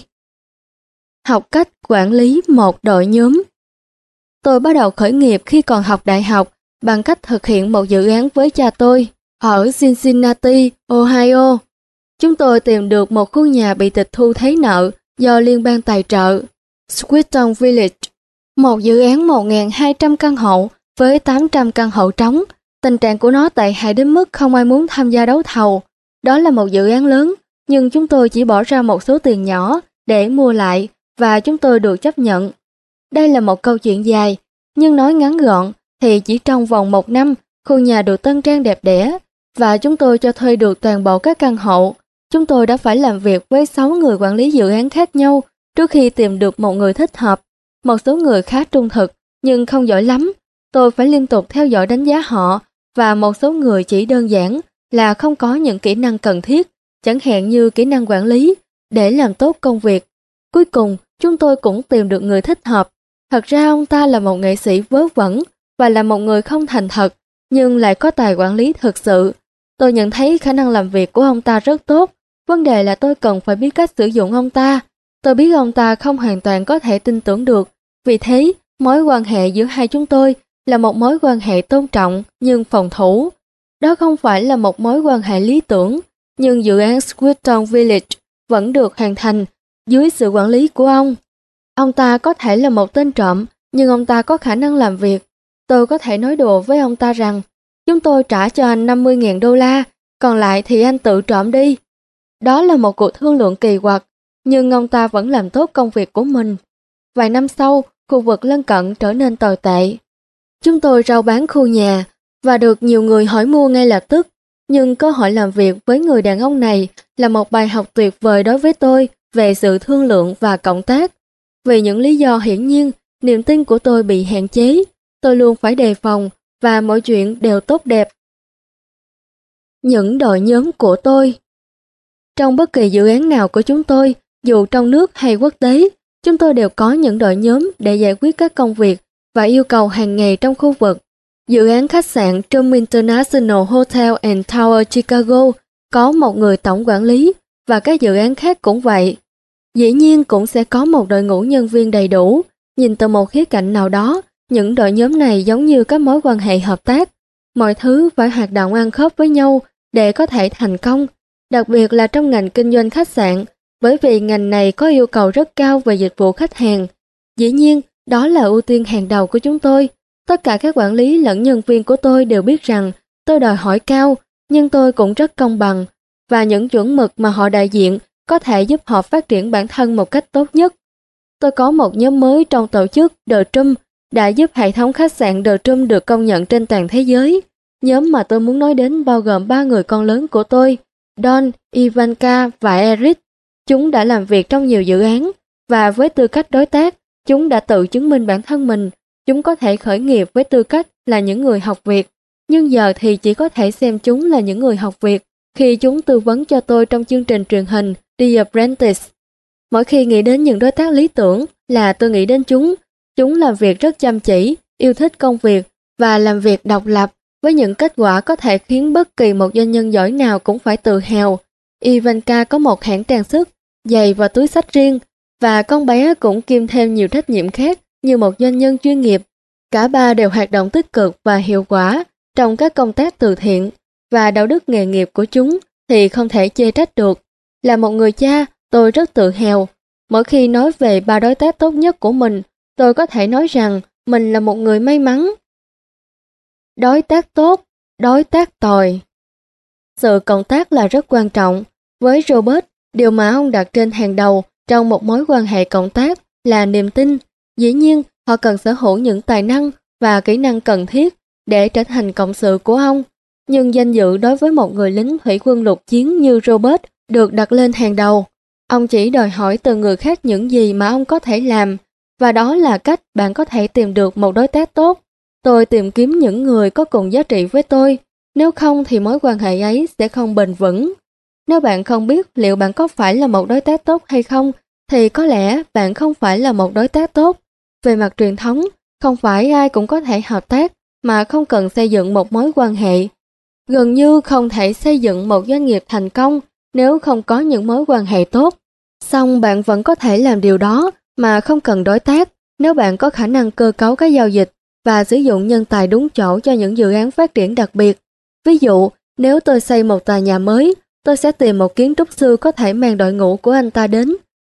Học cách quản lý một đội nhóm. Tôi bắt đầu khởi nghiệp khi còn học đại học bằng cách thực hiện một dự án với cha tôi ở Cincinnati, Ohio. Chúng tôi tìm được một khu nhà bị tịch thu thấy nợ do liên bang tài trợ. Squirton Village, một dự án một nghìn hai trăm căn hộ với tám trăm căn hộ trống. Tình trạng của nó tệ hại đến mức không ai muốn tham gia đấu thầu. Đó là một dự án lớn, nhưng chúng tôi chỉ bỏ ra một số tiền nhỏ để mua lại và chúng tôi được chấp nhận. Đây là một câu chuyện dài, nhưng nói ngắn gọn thì chỉ trong vòng một năm, khu nhà được tân trang đẹp đẽ và chúng tôi cho thuê được toàn bộ các căn hộ. Chúng tôi đã phải làm việc với sáu người quản lý dự án khác nhau trước khi tìm được một người thích hợp. Một số người khá trung thực, nhưng không giỏi lắm. Tôi phải liên tục theo dõi đánh giá họ, và một số người chỉ đơn giản là không có những kỹ năng cần thiết, chẳng hạn như kỹ năng quản lý, để làm tốt công việc. Cuối cùng, chúng tôi cũng tìm được người thích hợp. Thật ra ông ta là một nghệ sĩ vớ vẩn và là một người không thành thật, nhưng lại có tài quản lý thực sự. Tôi nhận thấy khả năng làm việc của ông ta rất tốt. Vấn đề là tôi cần phải biết cách sử dụng ông ta. Tôi biết ông ta không hoàn toàn có thể tin tưởng được. Vì thế, mối quan hệ giữa hai chúng tôi là một mối quan hệ tôn trọng nhưng phòng thủ. Đó không phải là một mối quan hệ lý tưởng, nhưng dự án Squirton Village vẫn được hoàn thành dưới sự quản lý của ông. Ông ta có thể là một tên trộm, nhưng ông ta có khả năng làm việc. Tôi có thể nói đùa với ông ta rằng, chúng tôi trả cho anh năm mươi nghìn đô la, còn lại thì anh tự trộm đi. Đó là một cuộc thương lượng kỳ quặc, nhưng ông ta vẫn làm tốt công việc của mình. Vài năm sau, khu vực lân cận trở nên tồi tệ. Chúng tôi rao bán khu nhà và được nhiều người hỏi mua ngay lập tức, nhưng cơ hội làm việc với người đàn ông này là một bài học tuyệt vời đối với tôi về sự thương lượng và cộng tác. Vì những lý do hiển nhiên, niềm tin của tôi bị hạn chế, tôi luôn phải đề phòng và mọi chuyện đều tốt đẹp. Những đội nhóm của tôi. Trong bất kỳ dự án nào của chúng tôi, dù trong nước hay quốc tế, chúng tôi đều có những đội nhóm để giải quyết các công việc và yêu cầu hàng ngày trong khu vực. Dự án khách sạn Trump International Hotel and Tower Chicago có một người tổng quản lý và các dự án khác cũng vậy. Dĩ nhiên cũng sẽ có một đội ngũ nhân viên đầy đủ. Nhìn từ một khía cạnh nào đó, những đội nhóm này giống như các mối quan hệ hợp tác. Mọi thứ phải hoạt động ăn khớp với nhau để có thể thành công, đặc biệt là trong ngành kinh doanh khách sạn, bởi vì ngành này có yêu cầu rất cao về dịch vụ khách hàng. Dĩ nhiên, đó là ưu tiên hàng đầu của chúng tôi. Tất cả các quản lý lẫn nhân viên của tôi đều biết rằng tôi đòi hỏi cao, nhưng tôi cũng rất công bằng, và những chuẩn mực mà họ đại diện có thể giúp họ phát triển bản thân một cách tốt nhất. Tôi có một nhóm mới trong tổ chức The Trump đã giúp hệ thống khách sạn The Trump được công nhận trên toàn thế giới. Nhóm mà tôi muốn nói đến bao gồm ba người con lớn của tôi, Don, Ivanka và Eric. Chúng đã làm việc trong nhiều dự án, và với tư cách đối tác, chúng đã tự chứng minh bản thân mình. Chúng có thể khởi nghiệp với tư cách là những người học việc, nhưng giờ thì chỉ có thể xem chúng là những người học việc khi chúng tư vấn cho tôi trong chương trình truyền hình The Apprentice. Mỗi khi nghĩ đến những đối tác lý tưởng là tôi nghĩ đến chúng. Chúng làm việc rất chăm chỉ, yêu thích công việc và làm việc độc lập với những kết quả có thể khiến bất kỳ một doanh nhân giỏi nào cũng phải tự hào. Ivanka có một hãng trang sức, giày và túi xách riêng, và con bé cũng kiêm thêm nhiều trách nhiệm khác như một doanh nhân chuyên nghiệp. Cả ba đều hoạt động tích cực và hiệu quả trong các công tác từ thiện, và đạo đức nghề nghiệp của chúng thì không thể chê trách được. Là một người cha, tôi rất tự hào. Mỗi khi nói về ba đối tác tốt nhất của mình, tôi có thể nói rằng mình là một người may mắn. Đối tác tốt, đối tác tồi. Sự cộng tác là rất quan trọng. Với Robert, điều mà ông đặt trên hàng đầu trong một mối quan hệ cộng tác là niềm tin. Dĩ nhiên, họ cần sở hữu những tài năng và kỹ năng cần thiết để trở thành cộng sự của ông. Nhưng danh dự đối với một người lính thủy quân lục chiến như Robert được đặt lên hàng đầu. Ông chỉ đòi hỏi từ người khác những gì mà ông có thể làm, và đó là cách bạn có thể tìm được một đối tác tốt. Tôi tìm kiếm những người có cùng giá trị với tôi, nếu không thì mối quan hệ ấy sẽ không bền vững. Nếu bạn không biết liệu bạn có phải là một đối tác tốt hay không, thì có lẽ bạn không phải là một đối tác tốt. Về mặt truyền thống, không phải ai cũng có thể hợp tác mà không cần xây dựng một mối quan hệ. Gần như không thể xây dựng một doanh nghiệp thành công nếu không có những mối quan hệ tốt. Song bạn vẫn có thể làm điều đó mà không cần đối tác nếu bạn có khả năng cơ cấu các giao dịch và sử dụng nhân tài đúng chỗ cho những dự án phát triển đặc biệt. Ví dụ, nếu tôi xây một tòa nhà mới, tôi sẽ tìm một kiến trúc sư có thể mang đội ngũ của anh ta đến.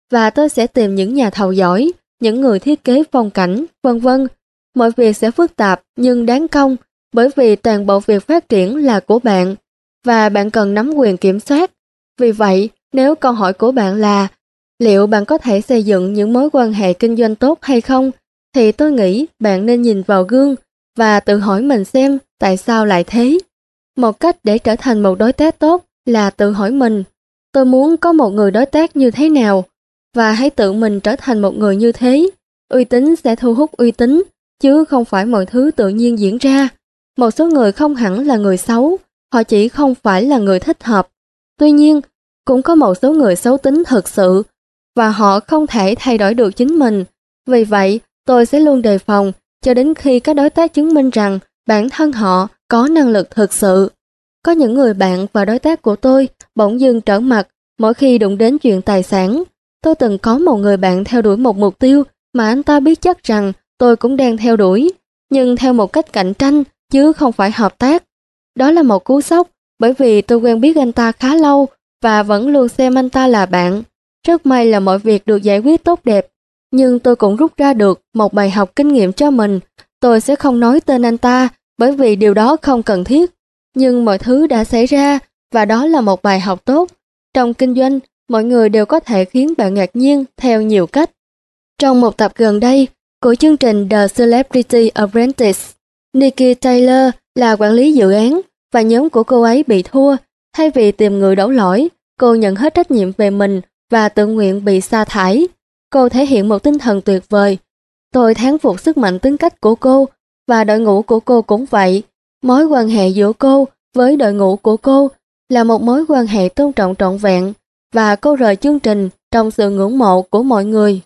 và tôi sẽ tìm những nhà thầu giỏi, những người thiết kế phong cảnh, vân vân. Mọi việc sẽ phức tạp nhưng đáng công, bởi vì toàn bộ việc phát triển là của bạn và bạn cần nắm quyền kiểm soát. Vì vậy, nếu câu hỏi của bạn là liệu bạn có thể xây dựng những mối quan hệ kinh doanh tốt hay không, thì tôi nghĩ bạn nên nhìn vào gương và tự hỏi mình xem tại sao lại thế. Một cách để trở thành một đối tác tốt là tự hỏi mình, tôi muốn có một người đối tác như thế nào, và hãy tự mình trở thành một người như thế. Uy tín sẽ thu hút uy tín, chứ không phải mọi thứ tự nhiên diễn ra. Một số người không hẳn là người xấu, họ chỉ không phải là người thích hợp. Tuy nhiên, cũng có một số người xấu tính thực sự, và họ không thể thay đổi được chính mình. Vì vậy, tôi sẽ luôn đề phòng cho đến khi các đối tác chứng minh rằng bản thân họ có năng lực thực sự. Có những người bạn và đối tác của tôi bỗng dưng trở mặt mỗi khi đụng đến chuyện tài sản. Tôi từng có một người bạn theo đuổi một mục tiêu mà anh ta biết chắc rằng tôi cũng đang theo đuổi, nhưng theo một cách cạnh tranh chứ không phải hợp tác. Đó là một cú sốc, bởi vì tôi quen biết anh ta khá lâu và vẫn luôn xem anh ta là bạn. Rất may là mọi việc được giải quyết tốt đẹp, nhưng tôi cũng rút ra được một bài học kinh nghiệm cho mình. Tôi sẽ không nói tên anh ta bởi vì điều đó không cần thiết. Nhưng mọi thứ đã xảy ra và đó là một bài học tốt. Trong kinh doanh, mọi người đều có thể khiến bạn ngạc nhiên theo nhiều cách. Trong một tập gần đây của chương trình The Celebrity Apprentice, Nikki Taylor là quản lý dự án và nhóm của cô ấy bị thua. Thay vì tìm người đổ lỗi, cô nhận hết trách nhiệm về mình và tự nguyện bị sa thải. Cô thể hiện một tinh thần tuyệt vời. Tôi thán phục sức mạnh tính cách của cô và đội ngũ của cô cũng vậy. Mối quan hệ giữa cô với đội ngũ của cô là một mối quan hệ tôn trọng trọn vẹn và cô rời chương trình trong sự ngưỡng mộ của mọi người.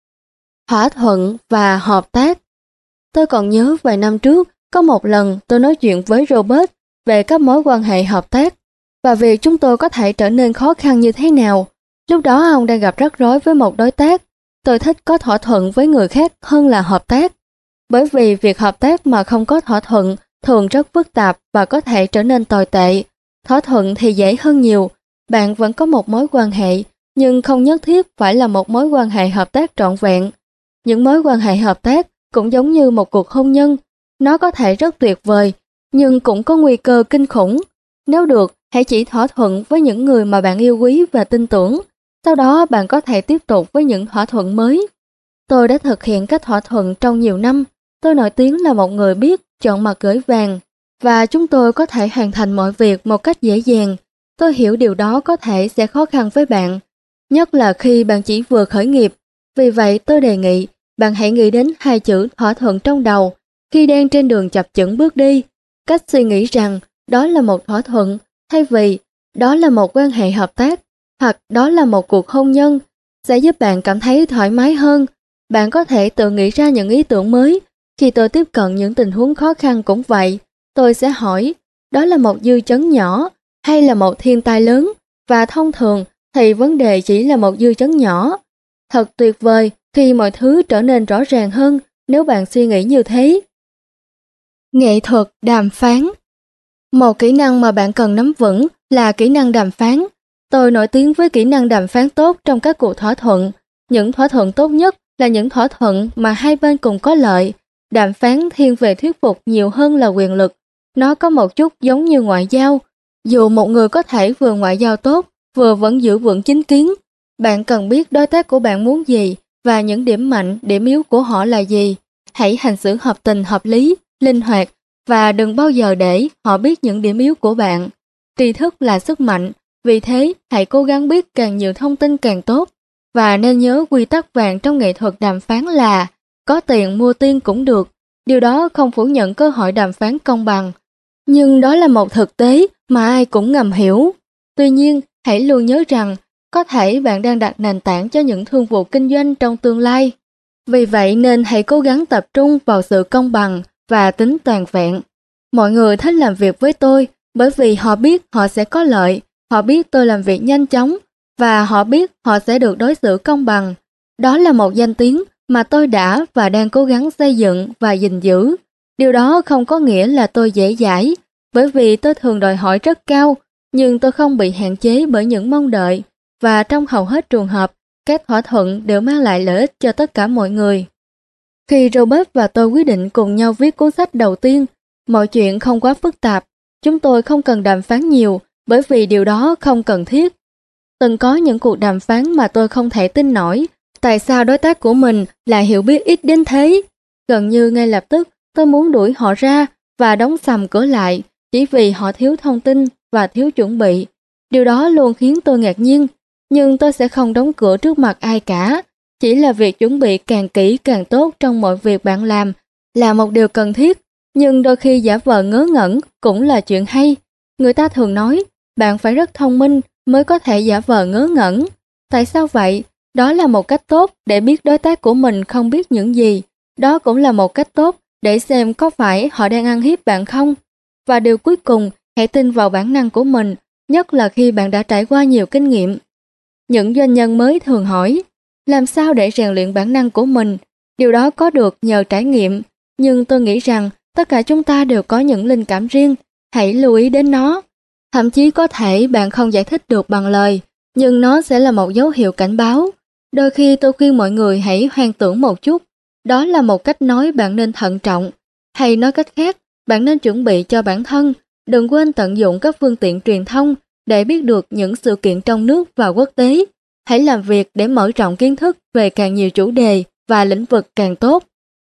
Thỏa thuận và hợp tác. Tôi còn nhớ vài năm trước, có một lần tôi nói chuyện với Robert về các mối quan hệ hợp tác và việc chúng tôi có thể trở nên khó khăn như thế nào. Lúc đó ông đang gặp rắc rối với một đối tác. Tôi thích có thỏa thuận với người khác hơn là hợp tác, bởi vì việc hợp tác mà không có thỏa thuận thường rất phức tạp và có thể trở nên tồi tệ. Thỏa thuận thì dễ hơn nhiều, bạn vẫn có một mối quan hệ, nhưng không nhất thiết phải là một mối quan hệ hợp tác trọn vẹn. Những mối quan hệ hợp tác cũng giống như một cuộc hôn nhân, nó có thể rất tuyệt vời, nhưng cũng có nguy cơ kinh khủng. Nếu được, hãy chỉ thỏa thuận với những người mà bạn yêu quý và tin tưởng, sau đó bạn có thể tiếp tục với những thỏa thuận mới. Tôi đã thực hiện các thỏa thuận trong nhiều năm. Tôi nổi tiếng là một người biết chọn mặt gửi vàng, và chúng tôi có thể hoàn thành mọi việc một cách dễ dàng. Tôi hiểu điều đó có thể sẽ khó khăn với bạn, nhất là khi bạn chỉ vừa khởi nghiệp. Vì vậy tôi đề nghị bạn hãy nghĩ đến hai chữ thỏa thuận trong đầu khi đang trên đường chập chững bước đi. Cách suy nghĩ rằng đó là một thỏa thuận thay vì đó là một quan hệ hợp tác hoặc đó là một cuộc hôn nhân sẽ giúp bạn cảm thấy thoải mái hơn. Bạn có thể tự nghĩ ra những ý tưởng mới. Khi tôi tiếp cận những tình huống khó khăn cũng vậy, tôi sẽ hỏi đó là một dư chấn nhỏ hay là một thiên tai lớn, và thông thường thì vấn đề chỉ là một dư chấn nhỏ. Thật tuyệt vời khi mọi thứ trở nên rõ ràng hơn nếu bạn suy nghĩ như thế. Nghệ thuật đàm phán. Một kỹ năng mà bạn cần nắm vững là kỹ năng đàm phán. Tôi nổi tiếng với kỹ năng đàm phán tốt trong các cuộc thỏa thuận. Những thỏa thuận tốt nhất là những thỏa thuận mà hai bên cùng có lợi. Đàm phán thiên về thuyết phục nhiều hơn là quyền lực. Nó có một chút giống như ngoại giao. Dù một người có thể vừa ngoại giao tốt, vừa vẫn giữ vững chính kiến, bạn cần biết đối tác của bạn muốn gì và những điểm mạnh, điểm yếu của họ là gì. Hãy hành xử hợp tình, hợp lý, linh hoạt và đừng bao giờ để họ biết những điểm yếu của bạn. Tri thức là sức mạnh, vì thế hãy cố gắng biết càng nhiều thông tin càng tốt. Và nên nhớ quy tắc vàng trong nghệ thuật đàm phán là có tiền mua tiên cũng được. Điều đó không phủ nhận cơ hội đàm phán công bằng, nhưng đó là một thực tế mà ai cũng ngầm hiểu. Tuy nhiên, hãy luôn nhớ rằng có thể bạn đang đặt nền tảng cho những thương vụ kinh doanh trong tương lai. Vì vậy nên hãy cố gắng tập trung vào sự công bằng và tính toàn vẹn. Mọi người thích làm việc với tôi bởi vì họ biết họ sẽ có lợi, họ biết tôi làm việc nhanh chóng và họ biết họ sẽ được đối xử công bằng. Đó là một danh tiếng mà tôi đã và đang cố gắng xây dựng và gìn giữ. Điều đó không có nghĩa là tôi dễ dãi, bởi vì tôi thường đòi hỏi rất cao, nhưng tôi không bị hạn chế bởi những mong đợi, và trong hầu hết trường hợp, các thỏa thuận đều mang lại lợi ích cho tất cả mọi người. Khi Robert và tôi quyết định cùng nhau viết cuốn sách đầu tiên, mọi chuyện không quá phức tạp. Chúng tôi không cần đàm phán nhiều bởi vì điều đó không cần thiết. Từng có những cuộc đàm phán mà tôi không thể tin nổi. Tại sao đối tác của mình lại hiểu biết ít đến thế? Gần như ngay lập tức tôi muốn đuổi họ ra và đóng sầm cửa lại chỉ vì họ thiếu thông tin và thiếu chuẩn bị. Điều đó luôn khiến tôi ngạc nhiên. Nhưng tôi sẽ không đóng cửa trước mặt ai cả. Chỉ là việc chuẩn bị càng kỹ càng tốt trong mọi việc bạn làm là một điều cần thiết. Nhưng đôi khi giả vờ ngớ ngẩn cũng là chuyện hay. Người ta thường nói bạn phải rất thông minh mới có thể giả vờ ngớ ngẩn. Tại sao vậy? Đó là một cách tốt để biết đối tác của mình không biết những gì. Đó cũng là một cách tốt để xem có phải họ đang ăn hiếp bạn không. Và điều cuối cùng, hãy tin vào bản năng của mình, nhất là khi bạn đã trải qua nhiều kinh nghiệm. Những doanh nhân mới thường hỏi, làm sao để rèn luyện bản năng của mình? Điều đó có được nhờ trải nghiệm, nhưng tôi nghĩ rằng tất cả chúng ta đều có những linh cảm riêng, hãy lưu ý đến nó. Thậm chí có thể bạn không giải thích được bằng lời, nhưng nó sẽ là một dấu hiệu cảnh báo. Đôi khi tôi khuyên mọi người hãy hoang tưởng một chút, đó là một cách nói bạn nên thận trọng. Hay nói cách khác, bạn nên chuẩn bị cho bản thân, đừng quên tận dụng các phương tiện truyền thông để biết được những sự kiện trong nước và quốc tế. Hãy làm việc để mở rộng kiến thức về càng nhiều chủ đề và lĩnh vực càng tốt.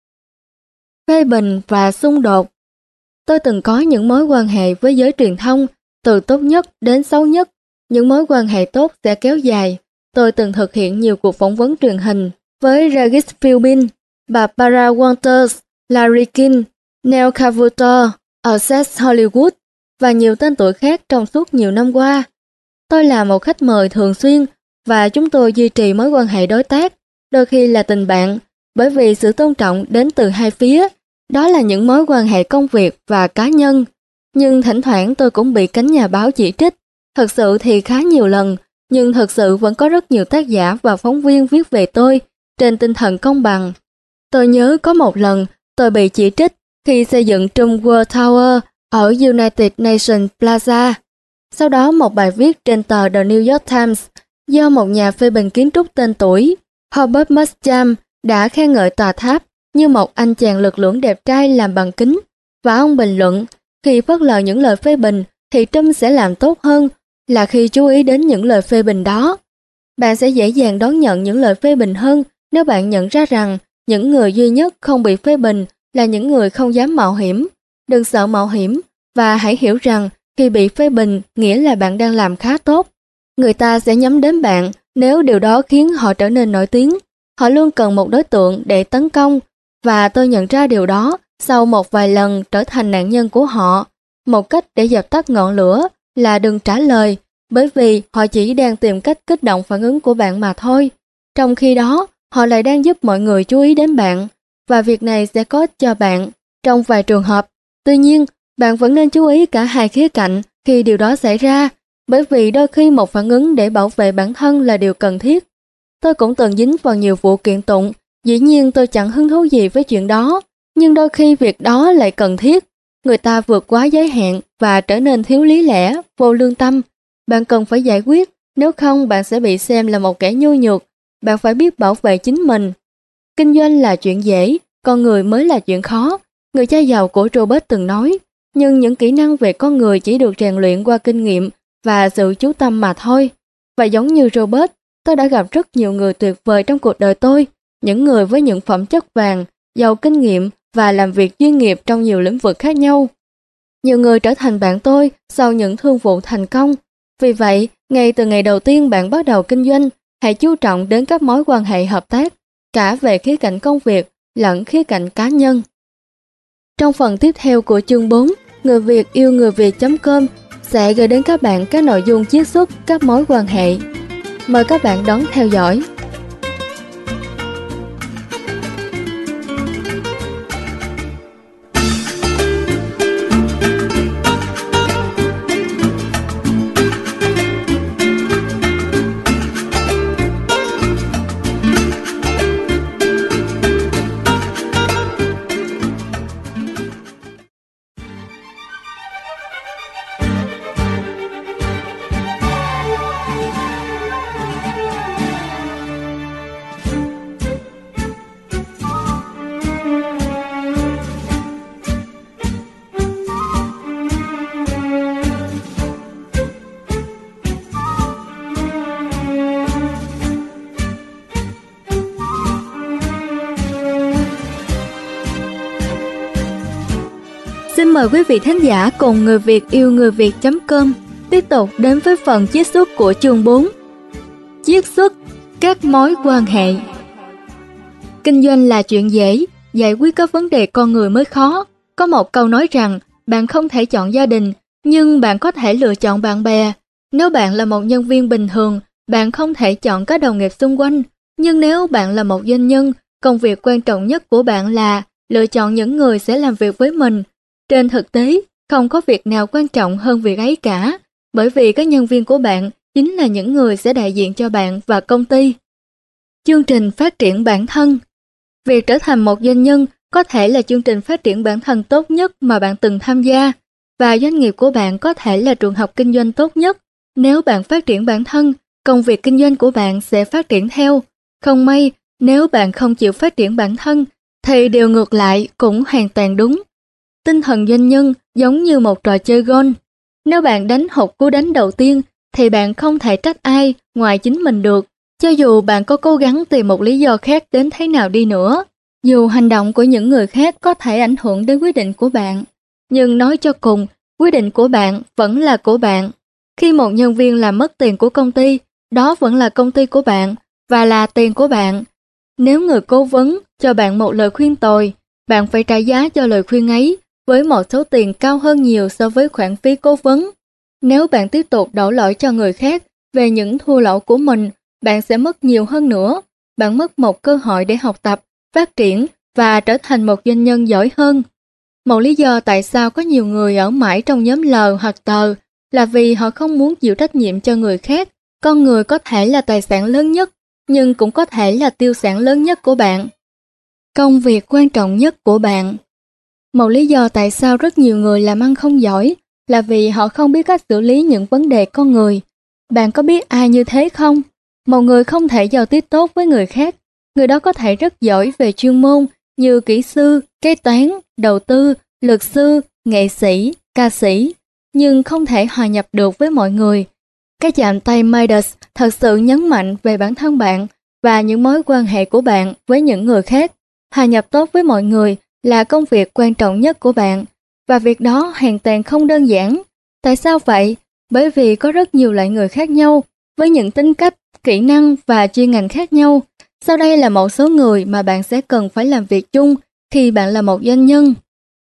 Phê bình và xung đột. Tôi từng có những mối quan hệ với giới truyền thông, từ tốt nhất đến xấu nhất. Những mối quan hệ tốt sẽ kéo dài. Tôi từng thực hiện nhiều cuộc phỏng vấn truyền hình với Regis Philbin, Barbara Walters, Larry King, Neil Cavuto, Access Hollywood và nhiều tên tuổi khác trong suốt nhiều năm qua. Tôi là một khách mời thường xuyên và chúng tôi duy trì mối quan hệ đối tác, đôi khi là tình bạn, bởi vì sự tôn trọng đến từ hai phía. Đó là những mối quan hệ công việc và cá nhân. Nhưng thỉnh thoảng tôi cũng bị cánh nhà báo chỉ trích. Thật sự thì khá nhiều lần, nhưng thật sự vẫn có rất nhiều tác giả và phóng viên viết về tôi trên tinh thần công bằng. Tôi nhớ có một lần tôi bị chỉ trích khi xây dựng Trump World Tower ở United Nations Plaza. Sau đó một bài viết trên tờ The New York Times do một nhà phê bình kiến trúc tên tuổi, Herbert Muschamp, đã khen ngợi tòa tháp như một anh chàng lực lưỡng đẹp trai làm bằng kính. Và ông bình luận, khi phớt lờ những lời phê bình thì Trump sẽ làm tốt hơn là khi chú ý đến những lời phê bình đó. Bạn sẽ dễ dàng đón nhận những lời phê bình hơn nếu bạn nhận ra rằng những người duy nhất không bị phê bình là những người không dám mạo hiểm. Đừng sợ mạo hiểm và hãy hiểu rằng khi bị phê bình nghĩa là bạn đang làm khá tốt. Người ta sẽ nhắm đến bạn nếu điều đó khiến họ trở nên nổi tiếng. Họ luôn cần một đối tượng để tấn công và tôi nhận ra điều đó sau một vài lần trở thành nạn nhân của họ. Một cách để dập tắt ngọn lửa là đừng trả lời, bởi vì họ chỉ đang tìm cách kích động phản ứng của bạn mà thôi. Trong khi đó, họ lại đang giúp mọi người chú ý đến bạn, và việc này sẽ có ích cho bạn trong vài trường hợp. Tuy nhiên, bạn vẫn nên chú ý cả hai khía cạnh khi điều đó xảy ra, bởi vì đôi khi một phản ứng để bảo vệ bản thân là điều cần thiết. Tôi cũng từng dính vào nhiều vụ kiện tụng, dĩ nhiên tôi chẳng hứng thú gì với chuyện đó, nhưng đôi khi việc đó lại cần thiết. Người ta vượt quá giới hạn và trở nên thiếu lý lẽ, vô lương tâm. Bạn cần phải giải quyết, nếu không bạn sẽ bị xem là một kẻ nhu nhược. Bạn phải biết bảo vệ chính mình. Kinh doanh là chuyện dễ, con người mới là chuyện khó. Người cha giàu của Robert từng nói, nhưng những kỹ năng về con người chỉ được rèn luyện qua kinh nghiệm và sự chú tâm mà thôi. Và giống như Robert, tôi đã gặp rất nhiều người tuyệt vời trong cuộc đời tôi, những người với những phẩm chất vàng, giàu kinh nghiệm và làm việc chuyên nghiệp trong nhiều lĩnh vực khác nhau. Nhiều người trở thành bạn tôi sau những thương vụ thành công. Vì vậy, ngay từ ngày đầu tiên bạn bắt đầu kinh doanh, hãy chú trọng đến các mối quan hệ hợp tác, cả về khía cạnh công việc lẫn khía cạnh cá nhân. Trong phần tiếp theo của chương bốn, Người Việt yêu người Việt chấm com sẽ gửi đến các bạn các nội dung chiết xuất các mối quan hệ. Mời các bạn đón theo dõi. Xin mời quý vị thính giả cùng Người Việt yêu người Việt chấm com tiếp tục đến với phần chiết xuất của chương bốn. Chiết xuất các mối quan hệ. Kinh doanh là chuyện dễ, giải quyết các vấn đề con người mới khó. Có một câu nói rằng bạn không thể chọn gia đình, nhưng bạn có thể lựa chọn bạn bè. Nếu bạn là một nhân viên bình thường, bạn không thể chọn các đồng nghiệp xung quanh. Nhưng nếu bạn là một doanh nhân, công việc quan trọng nhất của bạn là lựa chọn những người sẽ làm việc với mình. Trên thực tế, không có việc nào quan trọng hơn việc ấy cả, bởi vì các nhân viên của bạn chính là những người sẽ đại diện cho bạn và công ty. Chương trình phát triển bản thân. Việc trở thành một doanh nhân có thể là chương trình phát triển bản thân tốt nhất mà bạn từng tham gia, và doanh nghiệp của bạn có thể là trường học kinh doanh tốt nhất. Nếu bạn phát triển bản thân, công việc kinh doanh của bạn sẽ phát triển theo. Không may, nếu bạn không chịu phát triển bản thân, thì điều ngược lại cũng hoàn toàn đúng. Tinh thần doanh nhân giống như một trò chơi golf. Nếu bạn đánh hụt cú đánh đầu tiên, thì bạn không thể trách ai ngoài chính mình được. Cho dù bạn có cố gắng tìm một lý do khác đến thế nào đi nữa, dù hành động của những người khác có thể ảnh hưởng đến quyết định của bạn, nhưng nói cho cùng, quyết định của bạn vẫn là của bạn. Khi một nhân viên làm mất tiền của công ty, đó vẫn là công ty của bạn và là tiền của bạn. Nếu người cố vấn cho bạn một lời khuyên tồi, bạn phải trả giá cho lời khuyên ấy với một số tiền cao hơn nhiều so với khoản phí cố vấn. Nếu bạn tiếp tục đổ lỗi cho người khác về những thua lỗ của mình, bạn sẽ mất nhiều hơn nữa. Bạn mất một cơ hội để học tập, phát triển và trở thành một doanh nhân giỏi hơn. Một lý do tại sao có nhiều người ở mãi trong nhóm L hoặc tờ là vì họ không muốn chịu trách nhiệm cho người khác. Con người có thể là tài sản lớn nhất, nhưng cũng có thể là tiêu sản lớn nhất của bạn. Công việc quan trọng nhất của bạn. Một lý do tại sao rất nhiều người làm ăn không giỏi là vì họ không biết cách xử lý những vấn đề con người. Bạn có biết ai như thế không? Một người không thể giao tiếp tốt với người khác. Người đó có thể rất giỏi về chuyên môn như kỹ sư, kế toán, đầu tư, luật sư, nghệ sĩ, ca sĩ, nhưng không thể hòa nhập được với mọi người. Cái chạm tay Midas thật sự nhấn mạnh về bản thân bạn và những mối quan hệ của bạn với những người khác. Hòa nhập tốt với mọi người là công việc quan trọng nhất của bạn, và việc đó hoàn toàn không đơn giản. Tại sao vậy? Bởi vì có rất nhiều loại người khác nhau, với những tính cách, kỹ năng và chuyên ngành khác nhau. Sau đây là một số người mà bạn sẽ cần phải làm việc chung khi bạn là một doanh nhân.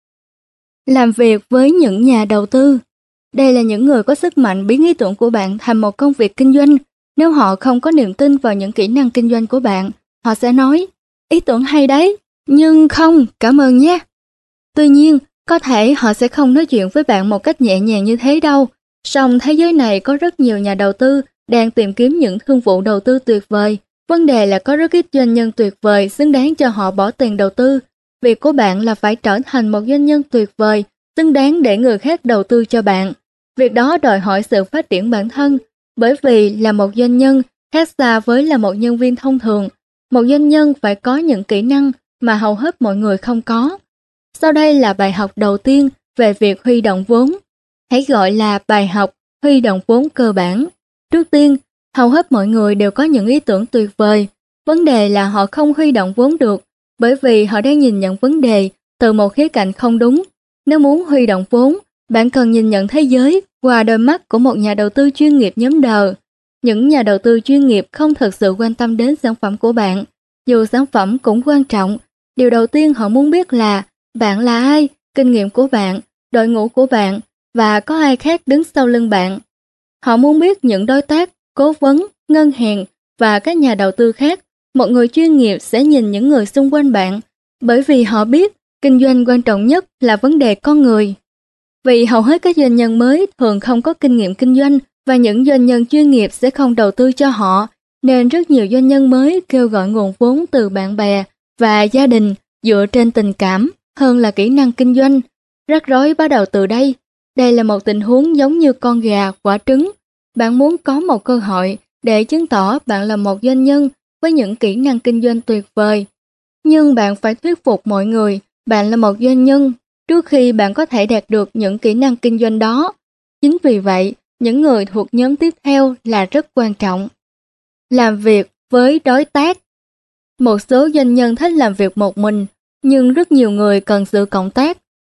Làm việc với những nhà đầu tư. Đây là những người có sức mạnh biến ý tưởng của bạn thành một công việc kinh doanh. Nếu họ không có niềm tin vào những kỹ năng kinh doanh của bạn, họ sẽ nói, ý tưởng hay đấy, nhưng không, cảm ơn nhé. Tuy nhiên, có thể họ sẽ không nói chuyện với bạn một cách nhẹ nhàng như thế đâu. Song thế giới này có rất nhiều nhà đầu tư đang tìm kiếm những thương vụ đầu tư tuyệt vời. Vấn đề là có rất ít doanh nhân tuyệt vời xứng đáng cho họ bỏ tiền đầu tư. Việc của bạn là phải trở thành một doanh nhân tuyệt vời, xứng đáng để người khác đầu tư cho bạn. Việc đó đòi hỏi sự phát triển bản thân, bởi vì là một doanh nhân khác xa với là một nhân viên thông thường. Một doanh nhân phải có những kỹ năng mà hầu hết mọi người không có. Sau đây là bài học đầu tiên về việc huy động vốn. Hãy gọi là bài học huy động vốn cơ bản. Trước tiên, hầu hết mọi người đều có những ý tưởng tuyệt vời. Vấn đề là họ không huy động vốn được, bởi vì họ đang nhìn nhận vấn đề từ một khía cạnh không đúng. Nếu muốn huy động vốn, bạn cần nhìn nhận thế giới qua đôi mắt của một nhà đầu tư chuyên nghiệp nhóm đờ. Những nhà đầu tư chuyên nghiệp không thực sự quan tâm đến sản phẩm của bạn. Dù sản phẩm cũng quan trọng, điều đầu tiên họ muốn biết là bạn là ai, kinh nghiệm của bạn, đội ngũ của bạn và có ai khác đứng sau lưng bạn. Họ muốn biết những đối tác, cố vấn, ngân hàng và các nhà đầu tư khác. Một người chuyên nghiệp sẽ nhìn những người xung quanh bạn, bởi vì họ biết kinh doanh quan trọng nhất là vấn đề con người. Vì hầu hết các doanh nhân mới thường không có kinh nghiệm kinh doanh và những doanh nhân chuyên nghiệp sẽ không đầu tư cho họ, nên rất nhiều doanh nhân mới kêu gọi nguồn vốn từ bạn bè và gia đình dựa trên tình cảm hơn là kỹ năng kinh doanh. Rắc rối bắt đầu từ đây. Đây là một tình huống giống như con gà, quả trứng. Bạn muốn có một cơ hội để chứng tỏ bạn là một doanh nhân với những kỹ năng kinh doanh tuyệt vời. Nhưng bạn phải thuyết phục mọi người bạn là một doanh nhân trước khi bạn có thể đạt được những kỹ năng kinh doanh đó. Chính vì vậy, những người thuộc nhóm tiếp theo là rất quan trọng. Làm việc với đối tác. Một số doanh nhân thích làm việc một mình, nhưng rất nhiều người cần sự cộng tác.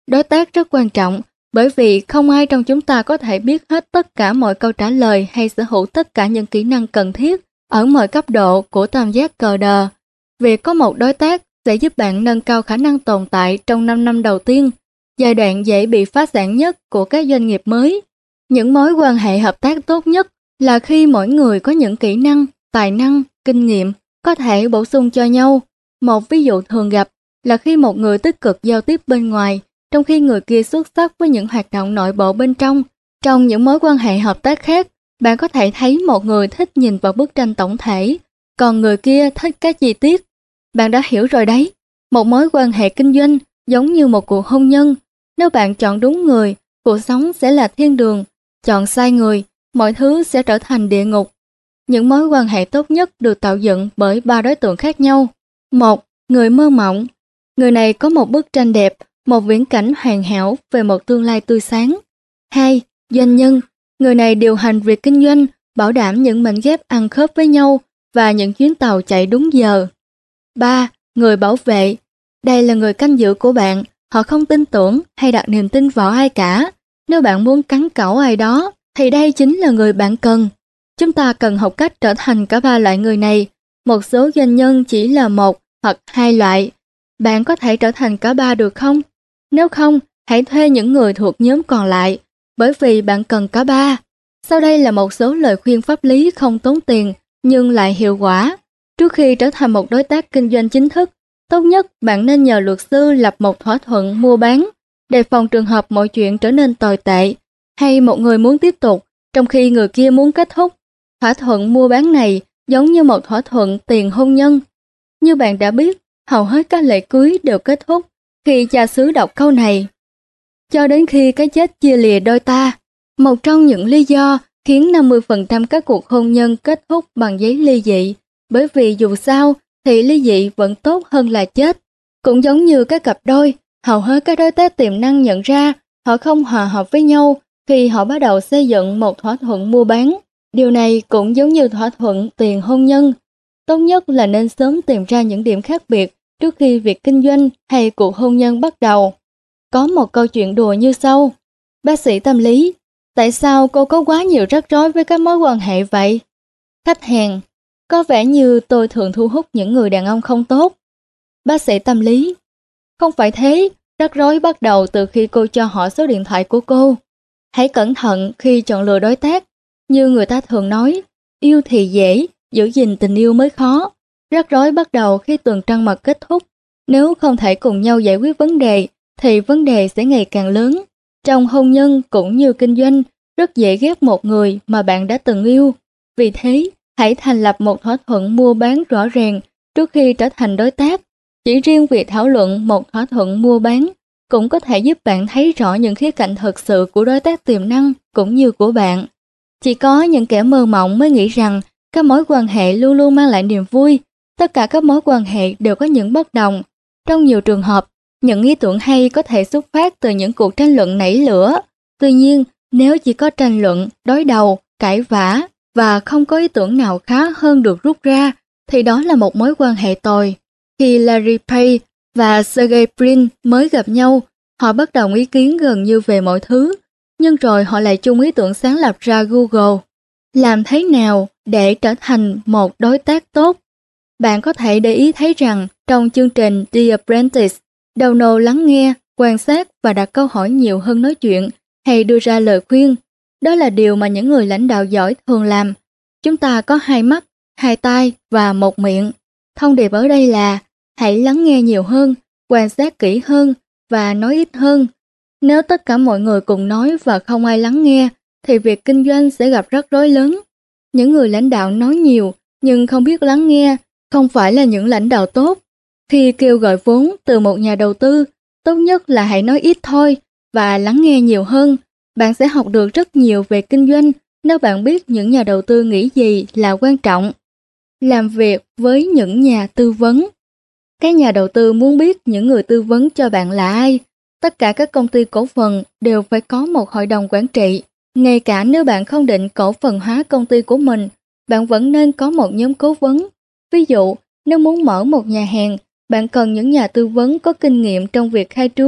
Đối tác rất quan trọng, bởi vì không ai trong chúng ta có thể biết hết tất cả mọi câu trả lời hay sở hữu tất cả những kỹ năng cần thiết ở mọi cấp độ của tam giác cờ đờ. Việc có một đối tác sẽ giúp bạn nâng cao khả năng tồn tại trong năm năm đầu tiên, giai đoạn dễ bị phá sản nhất của các doanh nghiệp mới. Những mối quan hệ hợp tác tốt nhất là khi mỗi người có những kỹ năng, tài năng, kinh nghiệm có thể bổ sung cho nhau. Một ví dụ thường gặp là khi một người tích cực giao tiếp bên ngoài, trong khi người kia xuất sắc với những hoạt động nội bộ bên trong. Trong những mối quan hệ hợp tác khác, bạn có thể thấy một người thích nhìn vào bức tranh tổng thể, còn người kia thích các chi tiết. Bạn đã hiểu rồi đấy, một mối quan hệ kinh doanh giống như một cuộc hôn nhân. Nếu bạn chọn đúng người, cuộc sống sẽ là thiên đường. Chọn sai người, mọi thứ sẽ trở thành địa ngục. Những mối quan hệ tốt nhất được tạo dựng bởi ba đối tượng khác nhau. Một, người mơ mộng. Người này có một bức tranh đẹp, một viễn cảnh hoàn hảo về một tương lai tươi sáng. Hai, doanh nhân. Người này điều hành việc kinh doanh, bảo đảm những mảnh ghép ăn khớp với nhau và những chuyến tàu chạy đúng giờ. Ba, người bảo vệ. Đây là người canh giữ của bạn, họ không tin tưởng hay đặt niềm tin vào ai cả. Nếu bạn muốn cắn cẩu ai đó, thì đây chính là người bạn cần. Chúng ta cần học cách trở thành cả ba loại người này. Một số doanh nhân chỉ là một hoặc hai loại. Bạn có thể trở thành cả ba được không? Nếu không, hãy thuê những người thuộc nhóm còn lại, bởi vì bạn cần cả ba. Sau đây là một số lời khuyên pháp lý không tốn tiền nhưng lại hiệu quả. Trước khi trở thành một đối tác kinh doanh chính thức, tốt nhất bạn nên nhờ luật sư lập một thỏa thuận mua bán, đề phòng trường hợp mọi chuyện trở nên tồi tệ, hay một người muốn tiếp tục trong khi người kia muốn kết thúc. Thỏa thuận mua bán này giống như một thỏa thuận tiền hôn nhân. Như bạn đã biết, hầu hết các lễ cưới đều kết thúc khi cha xứ đọc câu này. Cho đến khi cái chết chia lìa đôi ta. Một trong những lý do khiến năm mươi phần trăm các cuộc hôn nhân kết thúc bằng giấy ly dị, bởi vì dù sao thì ly dị vẫn tốt hơn là chết. Cũng giống như các cặp đôi, hầu hết các đối tác tiềm năng nhận ra họ không hòa hợp với nhau khi họ bắt đầu xây dựng một thỏa thuận mua bán. Điều này cũng giống như thỏa thuận tiền hôn nhân. Tốt nhất là nên sớm tìm ra những điểm khác biệt trước khi việc kinh doanh hay cuộc hôn nhân bắt đầu. Có một câu chuyện đùa như sau. Bác sĩ tâm lý, tại sao cô có quá nhiều rắc rối với các mối quan hệ vậy? Khách hàng, có vẻ như tôi thường thu hút những người đàn ông không tốt. Bác sĩ tâm lý, không phải thế, rắc rối bắt đầu từ khi cô cho họ số điện thoại của cô. Hãy cẩn thận khi chọn lựa đối tác. Như người ta thường nói, yêu thì dễ, giữ gìn tình yêu mới khó. Rắc rối bắt đầu khi tuần trăng mật kết thúc. Nếu không thể cùng nhau giải quyết vấn đề, thì vấn đề sẽ ngày càng lớn. Trong hôn nhân cũng như kinh doanh, rất dễ ghét một người mà bạn đã từng yêu. Vì thế, hãy thành lập một thỏa thuận mua bán rõ ràng trước khi trở thành đối tác. Chỉ riêng việc thảo luận một thỏa thuận mua bán cũng có thể giúp bạn thấy rõ những khía cạnh thực sự của đối tác tiềm năng cũng như của bạn. Chỉ có những kẻ mơ mộng mới nghĩ rằng các mối quan hệ luôn luôn mang lại niềm vui. Tất cả các mối quan hệ đều có những bất đồng. Trong nhiều trường hợp, những ý tưởng hay có thể xuất phát từ những cuộc tranh luận nảy lửa. Tuy nhiên, nếu chỉ có tranh luận, đối đầu, cãi vã và không có ý tưởng nào khá hơn được rút ra, thì đó là một mối quan hệ tồi. Khi Larry Page và Sergey Brin mới gặp nhau, họ bất đồng ý kiến gần như về mọi thứ, nhưng rồi họ lại chung ý tưởng sáng lập ra Google. Làm thế nào để trở thành một đối tác tốt? Bạn có thể để ý thấy rằng trong chương trình The Apprentice, đầu nầu lắng nghe, quan sát và đặt câu hỏi nhiều hơn nói chuyện hay đưa ra lời khuyên. Đó là điều mà những người lãnh đạo giỏi thường làm. Chúng ta có hai mắt, hai tai và một miệng. Thông điệp ở đây là hãy lắng nghe nhiều hơn, quan sát kỹ hơn và nói ít hơn. Nếu tất cả mọi người cùng nói và không ai lắng nghe, thì việc kinh doanh sẽ gặp rắc rối lớn. Những người lãnh đạo nói nhiều nhưng không biết lắng nghe không phải là những lãnh đạo tốt. Khi kêu gọi vốn từ một nhà đầu tư, tốt nhất là hãy nói ít thôi và lắng nghe nhiều hơn. Bạn sẽ học được rất nhiều về kinh doanh nếu bạn biết những nhà đầu tư nghĩ gì là quan trọng. Làm việc với những nhà tư vấn. Các nhà đầu tư muốn biết những người tư vấn cho bạn là ai. Tất cả các công ty cổ phần đều phải có một hội đồng quản trị. Ngay cả nếu bạn không định cổ phần hóa công ty của mình, bạn vẫn nên có một nhóm cố vấn. Ví dụ, nếu muốn mở một nhà hàng, bạn cần những nhà tư vấn có kinh nghiệm trong việc khai trương,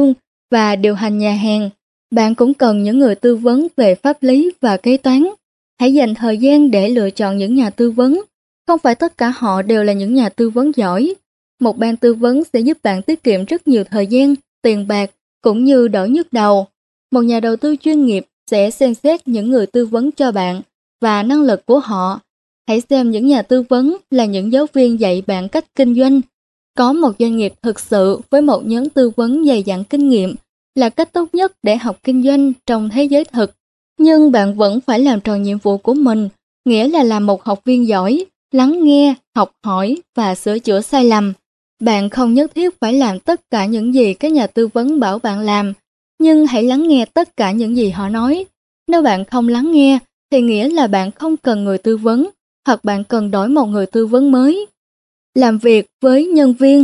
và điều hành nhà hàng, bạn cũng cần những người tư vấn về pháp lý và kế toán. Hãy dành thời gian để lựa chọn những nhà tư vấn. Không phải tất cả họ đều là những nhà tư vấn giỏi. Một ban tư vấn sẽ giúp bạn tiết kiệm rất nhiều thời gian, tiền bạc, cũng như đỡ nhức đầu. Một nhà đầu tư chuyên nghiệp sẽ xem xét những người tư vấn cho bạn và năng lực của họ. Hãy xem những nhà tư vấn là những giáo viên dạy bạn cách kinh doanh. Có một doanh nghiệp thực sự với một nhóm tư vấn dày dặn kinh nghiệm là cách tốt nhất để học kinh doanh trong thế giới thực. Nhưng bạn vẫn phải làm tròn nhiệm vụ của mình, nghĩa là làm một học viên giỏi, lắng nghe, học hỏi và sửa chữa sai lầm. Bạn không nhất thiết phải làm tất cả những gì các nhà tư vấn bảo bạn làm, nhưng hãy lắng nghe tất cả những gì họ nói. Nếu bạn không lắng nghe, thì nghĩa là bạn không cần người tư vấn, hoặc bạn cần đổi một người tư vấn mới. Làm việc với nhân viên.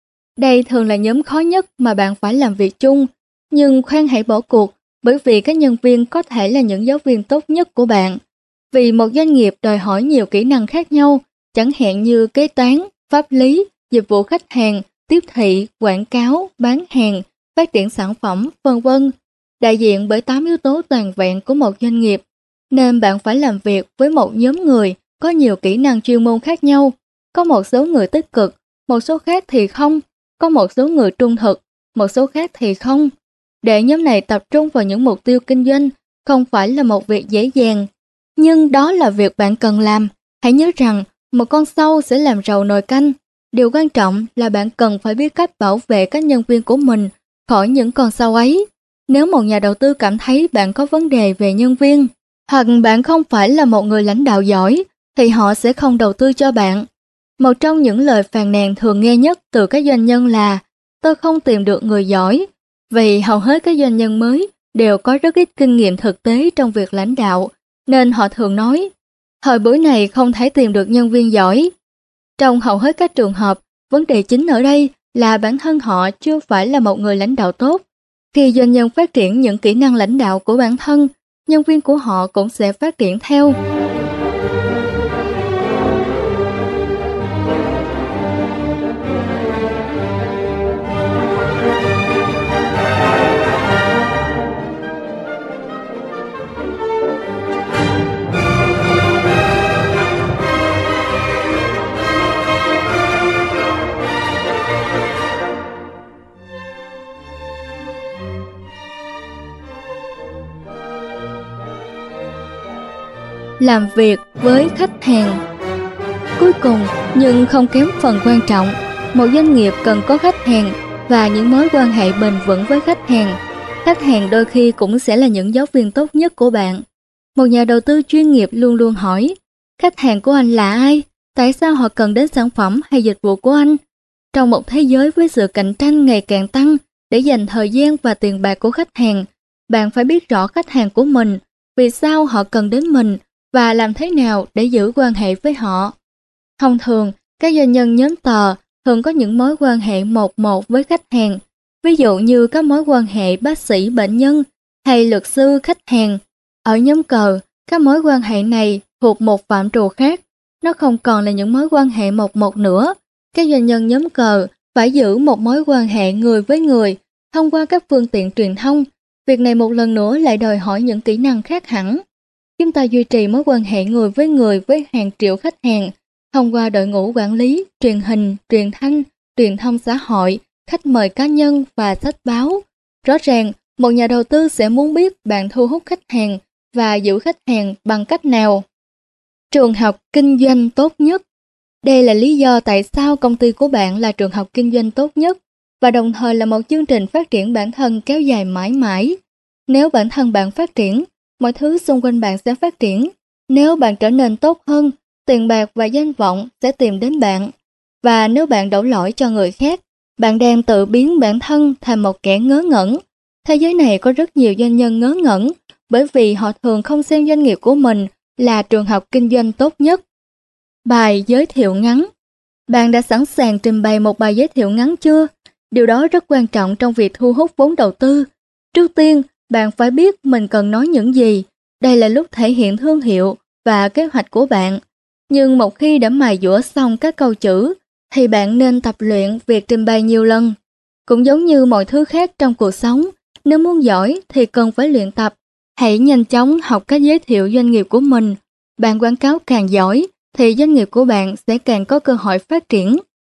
Đây thường là nhóm khó nhất mà bạn phải làm việc chung, nhưng khoan hãy bỏ cuộc, bởi vì các nhân viên có thể là những giáo viên tốt nhất của bạn. Vì một doanh nghiệp đòi hỏi nhiều kỹ năng khác nhau, chẳng hạn như kế toán, pháp lý, dịch vụ khách hàng, tiếp thị, quảng cáo, bán hàng, phát triển sản phẩm, vân vân, đại diện bởi tám yếu tố toàn vẹn của một doanh nghiệp. Nên bạn phải làm việc với một nhóm người có nhiều kỹ năng chuyên môn khác nhau. Có một số người tích cực, một số khác thì không. Có một số người trung thực, một số khác thì không. Để nhóm này tập trung vào những mục tiêu kinh doanh không phải là một việc dễ dàng. Nhưng đó là việc bạn cần làm. Hãy nhớ rằng một con sâu sẽ làm rầu nồi canh. Điều quan trọng là bạn cần phải biết cách bảo vệ các nhân viên của mình khỏi những con sâu ấy. Nếu một nhà đầu tư cảm thấy bạn có vấn đề về nhân viên, hoặc bạn không phải là một người lãnh đạo giỏi, thì họ sẽ không đầu tư cho bạn. Một trong những lời phàn nàn thường nghe nhất từ các doanh nhân là tôi không tìm được người giỏi, vì hầu hết các doanh nhân mới đều có rất ít kinh nghiệm thực tế trong việc lãnh đạo, nên họ thường nói, thời buổi này không thể tìm được nhân viên giỏi. Trong hầu hết các trường hợp, vấn đề chính ở đây là bản thân họ chưa phải là một người lãnh đạo tốt. Khi doanh nhân phát triển những kỹ năng lãnh đạo của bản thân, nhân viên của họ cũng sẽ phát triển theo. Làm việc với khách hàng. Cuối cùng, nhưng không kém phần quan trọng, một doanh nghiệp cần có khách hàng và những mối quan hệ bền vững với khách hàng. Khách hàng đôi khi cũng sẽ là những giáo viên tốt nhất của bạn. Một nhà đầu tư chuyên nghiệp luôn luôn hỏi, khách hàng của anh là ai? Tại sao họ cần đến sản phẩm hay dịch vụ của anh? Trong một thế giới với sự cạnh tranh ngày càng tăng, để dành thời gian và tiền bạc của khách hàng, bạn phải biết rõ khách hàng của mình, vì sao họ cần đến mình, và làm thế nào để giữ quan hệ với họ. Thông thường, các doanh nhân nhóm tờ thường có những mối quan hệ một một với khách hàng, ví dụ như các mối quan hệ bác sĩ bệnh nhân hay luật sư khách hàng. Ở nhóm cờ, các mối quan hệ này thuộc một phạm trù khác, nó không còn là những mối quan hệ một một nữa. Các doanh nhân nhóm cờ phải giữ một mối quan hệ người với người thông qua các phương tiện truyền thông. Việc này một lần nữa lại đòi hỏi những kỹ năng khác hẳn. Chúng ta duy trì mối quan hệ người với người với hàng triệu khách hàng thông qua đội ngũ quản lý, truyền hình, truyền thanh, truyền thông xã hội, khách mời cá nhân và sách báo. Rõ ràng, một nhà đầu tư sẽ muốn biết bạn thu hút khách hàng và giữ khách hàng bằng cách nào. Trường học kinh doanh tốt nhất. Đây là lý do tại sao công ty của bạn là trường học kinh doanh tốt nhất và đồng thời là một chương trình phát triển bản thân kéo dài mãi mãi. Nếu bản thân bạn phát triển, mọi thứ xung quanh bạn sẽ phát triển. Nếu bạn trở nên tốt hơn, tiền bạc và danh vọng sẽ tìm đến bạn. Và nếu bạn đổ lỗi cho người khác, bạn đang tự biến bản thân thành một kẻ ngớ ngẩn. Thế giới này có rất nhiều doanh nhân ngớ ngẩn, bởi vì họ thường không xem doanh nghiệp của mình là trường học kinh doanh tốt nhất. Bài giới thiệu ngắn. Bạn đã sẵn sàng trình bày một bài giới thiệu ngắn chưa? Điều đó rất quan trọng trong việc thu hút vốn đầu tư. Trước tiên, bạn phải biết mình cần nói những gì. Đây là lúc thể hiện thương hiệu và kế hoạch của bạn. Nhưng một khi đã mài dũa xong các câu chữ, thì bạn nên tập luyện việc trình bày nhiều lần. Cũng giống như mọi thứ khác trong cuộc sống, nếu muốn giỏi thì cần phải luyện tập. Hãy nhanh chóng học cách giới thiệu doanh nghiệp của mình. Bạn quảng cáo càng giỏi thì doanh nghiệp của bạn sẽ càng có cơ hội phát triển.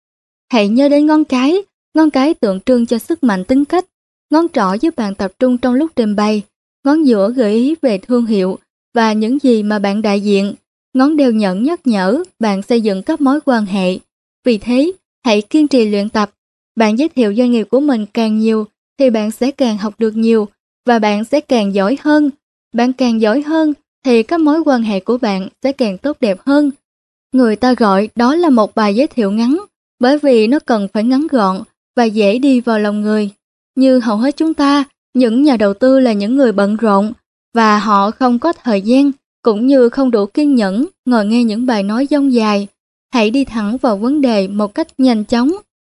Hãy nhớ đến ngón cái, ngón cái tượng trưng cho sức mạnh tính cách. Ngón trỏ giúp bạn tập trung trong lúc trình bày, ngón giữa gợi ý về thương hiệu và những gì mà bạn đại diện. Ngón đeo nhẫn nhắc nhở bạn xây dựng các mối quan hệ. Vì thế, hãy kiên trì luyện tập. Bạn giới thiệu doanh nghiệp của mình càng nhiều thì bạn sẽ càng học được nhiều và bạn sẽ càng giỏi hơn. Bạn càng giỏi hơn thì các mối quan hệ của bạn sẽ càng tốt đẹp hơn. Người ta gọi đó là một bài giới thiệu ngắn bởi vì nó cần phải ngắn gọn và dễ đi vào lòng người. Như hầu hết chúng ta, những nhà đầu tư là những người bận rộn và họ không có thời gian cũng như không đủ kiên nhẫn ngồi nghe những bài nói dông dài. Hãy đi thẳng vào vấn đề một cách nhanh chóng.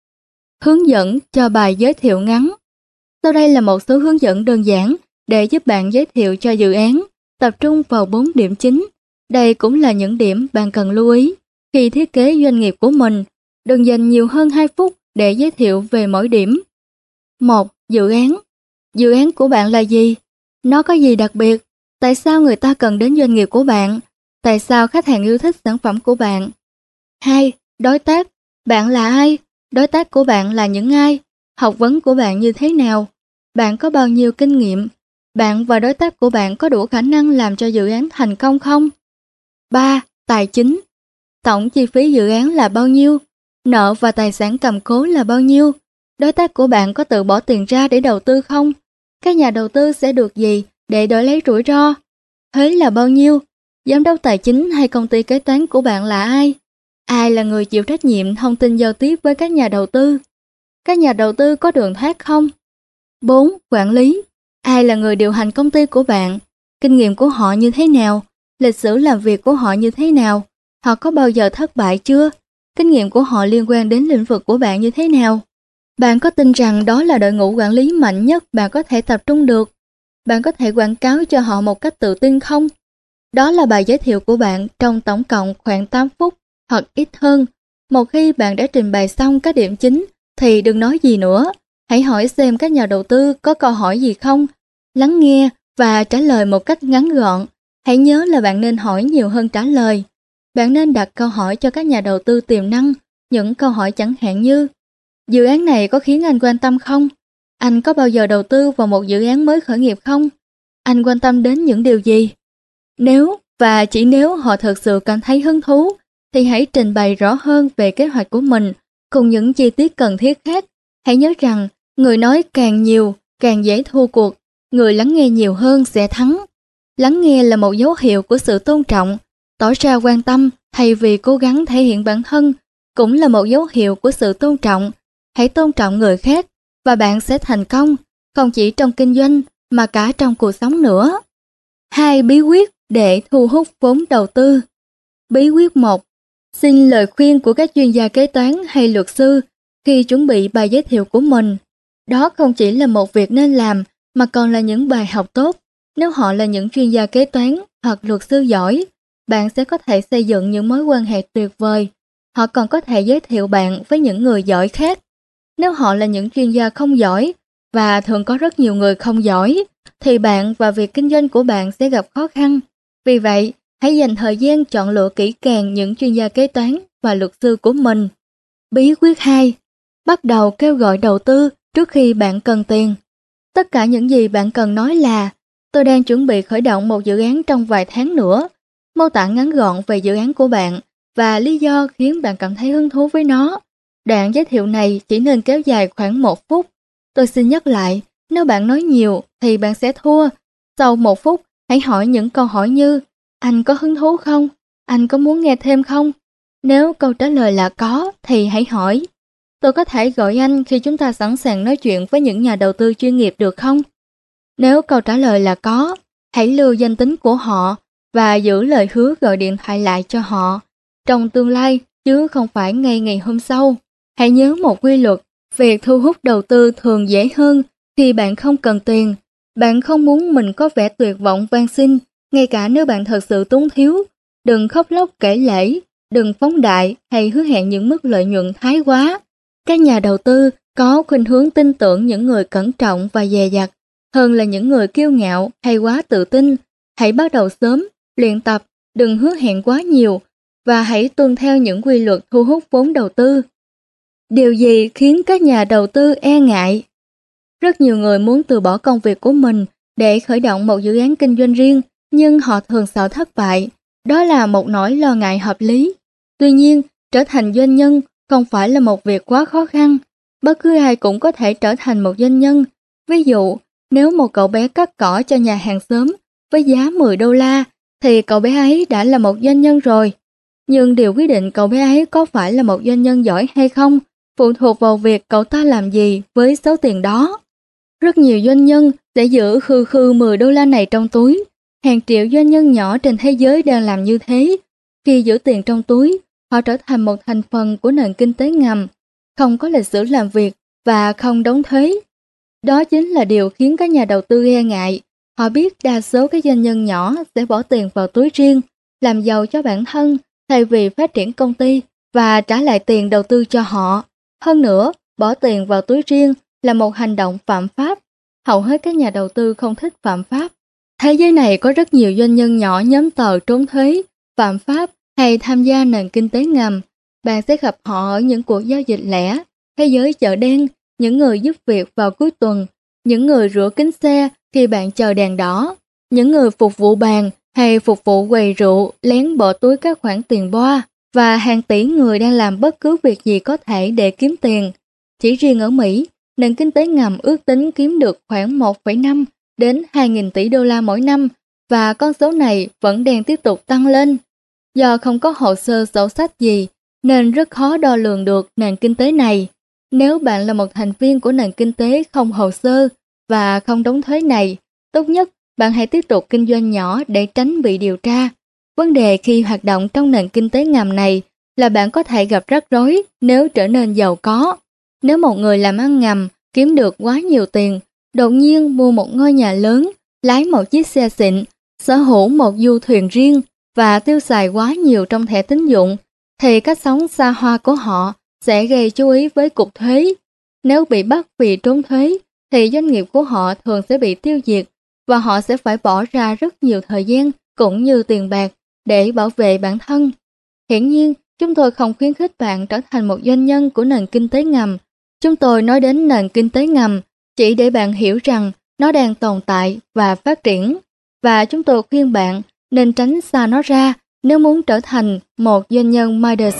Hướng dẫn cho bài giới thiệu ngắn. Sau đây là một số hướng dẫn đơn giản để giúp bạn giới thiệu cho dự án, tập trung vào bốn điểm chính. Đây cũng là những điểm bạn cần lưu ý khi thiết kế doanh nghiệp của mình. Đừng dành nhiều hơn hai phút để giới thiệu về mỗi điểm. một. Dự án. Dự án của bạn là gì? Nó có gì đặc biệt? Tại sao người ta cần đến doanh nghiệp của bạn? Tại sao khách hàng yêu thích sản phẩm của bạn? hai. Đối tác. Bạn là ai? Đối tác của bạn là những ai? Học vấn của bạn như thế nào? Bạn có bao nhiêu kinh nghiệm? Bạn và đối tác của bạn có đủ khả năng làm cho dự án thành công không? ba. Tài chính. Tổng chi phí dự án là bao nhiêu? Nợ và tài sản cầm cố là bao nhiêu? Đối tác của bạn có tự bỏ tiền ra để đầu tư không? Các nhà đầu tư sẽ được gì để đổi lấy rủi ro? Thuế là bao nhiêu? Giám đốc tài chính hay công ty kế toán của bạn là ai? Ai là người chịu trách nhiệm thông tin giao tiếp với các nhà đầu tư? Các nhà đầu tư có đường thoát không? bốn. Quản lý. Ai là người điều hành công ty của bạn? Kinh nghiệm của họ như thế nào? Lịch sử làm việc của họ như thế nào? Họ có bao giờ thất bại chưa? Kinh nghiệm của họ liên quan đến lĩnh vực của bạn như thế nào? Bạn có tin rằng đó là đội ngũ quản lý mạnh nhất bạn có thể tập trung được? Bạn có thể quảng cáo cho họ một cách tự tin không? Đó là bài giới thiệu của bạn trong tổng cộng khoảng tám phút hoặc ít hơn. Một khi bạn đã trình bày xong các điểm chính thì đừng nói gì nữa. Hãy hỏi xem các nhà đầu tư có câu hỏi gì không. Lắng nghe và trả lời một cách ngắn gọn. Hãy nhớ là bạn nên hỏi nhiều hơn trả lời. Bạn nên đặt câu hỏi cho các nhà đầu tư tiềm năng, những câu hỏi chẳng hạn như: dự án này có khiến anh quan tâm không? Anh có bao giờ đầu tư vào một dự án mới khởi nghiệp không? Anh quan tâm đến những điều gì? Nếu và chỉ nếu họ thực sự cảm thấy hứng thú, thì hãy trình bày rõ hơn về kế hoạch của mình cùng những chi tiết cần thiết khác. Hãy nhớ rằng, người nói càng nhiều, càng dễ thua cuộc, người lắng nghe nhiều hơn sẽ thắng. Lắng nghe là một dấu hiệu của sự tôn trọng, tỏ ra quan tâm thay vì cố gắng thể hiện bản thân, cũng là một dấu hiệu của sự tôn trọng. Hãy tôn trọng người khác và bạn sẽ thành công, không chỉ trong kinh doanh mà cả trong cuộc sống nữa. Hai bí quyết để thu hút vốn đầu tư. Bí quyết một. Xin lời khuyên của các chuyên gia kế toán hay luật sư khi chuẩn bị bài giới thiệu của mình. Đó không chỉ là một việc nên làm mà còn là những bài học tốt. Nếu họ là những chuyên gia kế toán hoặc luật sư giỏi, bạn sẽ có thể xây dựng những mối quan hệ tuyệt vời. Họ còn có thể giới thiệu bạn với những người giỏi khác. Nếu họ là những chuyên gia không giỏi, và thường có rất nhiều người không giỏi, thì bạn và việc kinh doanh của bạn sẽ gặp khó khăn. Vì vậy, hãy dành thời gian chọn lựa kỹ càng những chuyên gia kế toán và luật sư của mình. Bí quyết hai. Bắt đầu kêu gọi đầu tư trước khi bạn cần tiền. Tất cả những gì bạn cần nói là: tôi đang chuẩn bị khởi động một dự án trong vài tháng nữa. Mô tả ngắn gọn về dự án của bạn và lý do khiến bạn cảm thấy hứng thú với nó. Đoạn giới thiệu này chỉ nên kéo dài khoảng một phút. Tôi xin nhắc lại, nếu bạn nói nhiều thì bạn sẽ thua. Sau một phút, hãy hỏi những câu hỏi như: anh có hứng thú không? Anh có muốn nghe thêm không? Nếu câu trả lời là có thì hãy hỏi: tôi có thể gọi anh khi chúng ta sẵn sàng nói chuyện với những nhà đầu tư chuyên nghiệp được không? Nếu câu trả lời là có, hãy lưu danh tính của họ và giữ lời hứa gọi điện thoại lại cho họ trong tương lai chứ không phải ngay ngày hôm sau. Hãy nhớ một quy luật: việc thu hút đầu tư thường dễ hơn khi bạn không cần tiền. Bạn không muốn mình có vẻ tuyệt vọng van xin, ngay cả nếu bạn thật sự túng thiếu. Đừng khóc lóc kể lể, đừng phóng đại hay hứa hẹn những mức lợi nhuận thái quá. Các nhà đầu tư có khuynh hướng tin tưởng những người cẩn trọng và dè dặt hơn là những người kiêu ngạo hay quá tự tin. Hãy bắt đầu sớm, luyện tập, đừng hứa hẹn quá nhiều và hãy tuân theo những quy luật thu hút vốn đầu tư. Điều gì khiến các nhà đầu tư e ngại? Rất nhiều người muốn từ bỏ công việc của mình để khởi động một dự án kinh doanh riêng, nhưng họ thường sợ thất bại. Đó là một nỗi lo ngại hợp lý. Tuy nhiên, trở thành doanh nhân không phải là một việc quá khó khăn. Bất cứ ai cũng có thể trở thành một doanh nhân. Ví dụ, nếu một cậu bé cắt cỏ cho nhà hàng xóm với giá mười đô la, thì cậu bé ấy đã là một doanh nhân rồi. Nhưng điều quyết định cậu bé ấy có phải là một doanh nhân giỏi hay không phụ thuộc vào việc cậu ta làm gì với số tiền đó. Rất nhiều doanh nhân sẽ giữ khư khư mười đô la này trong túi. Hàng triệu doanh nhân nhỏ trên thế giới đang làm như thế. Khi giữ tiền trong túi, họ trở thành một thành phần của nền kinh tế ngầm, không có lịch sử làm việc và không đóng thuế. Đó chính là điều khiến các nhà đầu tư e ngại. Họ biết đa số các doanh nhân nhỏ sẽ bỏ tiền vào túi riêng, làm giàu cho bản thân thay vì phát triển công ty và trả lại tiền đầu tư cho họ. Hơn nữa, bỏ tiền vào túi riêng là một hành động phạm pháp. Hầu hết các nhà đầu tư không thích phạm pháp. Thế giới này có rất nhiều doanh nhân nhỏ nhóm tờ trốn thuế, phạm pháp hay tham gia nền kinh tế ngầm. Bạn sẽ gặp họ ở những cuộc giao dịch lẻ, thế giới chợ đen, những người giúp việc vào cuối tuần, những người rửa kính xe khi bạn chờ đèn đỏ, những người phục vụ bàn hay phục vụ quầy rượu lén bỏ túi các khoản tiền boa, và hàng tỷ người đang làm bất cứ việc gì có thể để kiếm tiền. Chỉ riêng ở Mỹ, nền kinh tế ngầm ước tính kiếm được khoảng một phẩy năm đến hai nghìn tỷ đô la mỗi năm, và con số này vẫn đang tiếp tục tăng lên. Do không có hồ sơ sổ sách gì, nên rất khó đo lường được nền kinh tế này. Nếu bạn là một thành viên của nền kinh tế không hồ sơ và không đóng thuế này, tốt nhất bạn hãy tiếp tục kinh doanh nhỏ để tránh bị điều tra. Vấn đề khi hoạt động trong nền kinh tế ngầm này là bạn có thể gặp rắc rối nếu trở nên giàu có. Nếu một người làm ăn ngầm kiếm được quá nhiều tiền, đột nhiên mua một ngôi nhà lớn, lái một chiếc xe xịn, sở hữu một du thuyền riêng và tiêu xài quá nhiều trong thẻ tín dụng, thì cách sống xa hoa của họ sẽ gây chú ý với cục thuế. Nếu bị bắt vì trốn thuế, thì doanh nghiệp của họ thường sẽ bị tiêu diệt và họ sẽ phải bỏ ra rất nhiều thời gian cũng như tiền bạc để bảo vệ bản thân. Hiển nhiên, chúng tôi không khuyến khích bạn trở thành một doanh nhân của nền kinh tế ngầm. Chúng tôi nói đến nền kinh tế ngầm chỉ để bạn hiểu rằng nó đang tồn tại và phát triển, và chúng tôi khuyên bạn nên tránh xa nó ra nếu muốn trở thành một doanh nhân Midas.